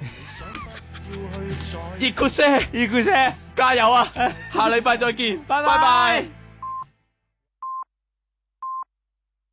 熱酷些，加油啊！下禮拜再見，拜拜。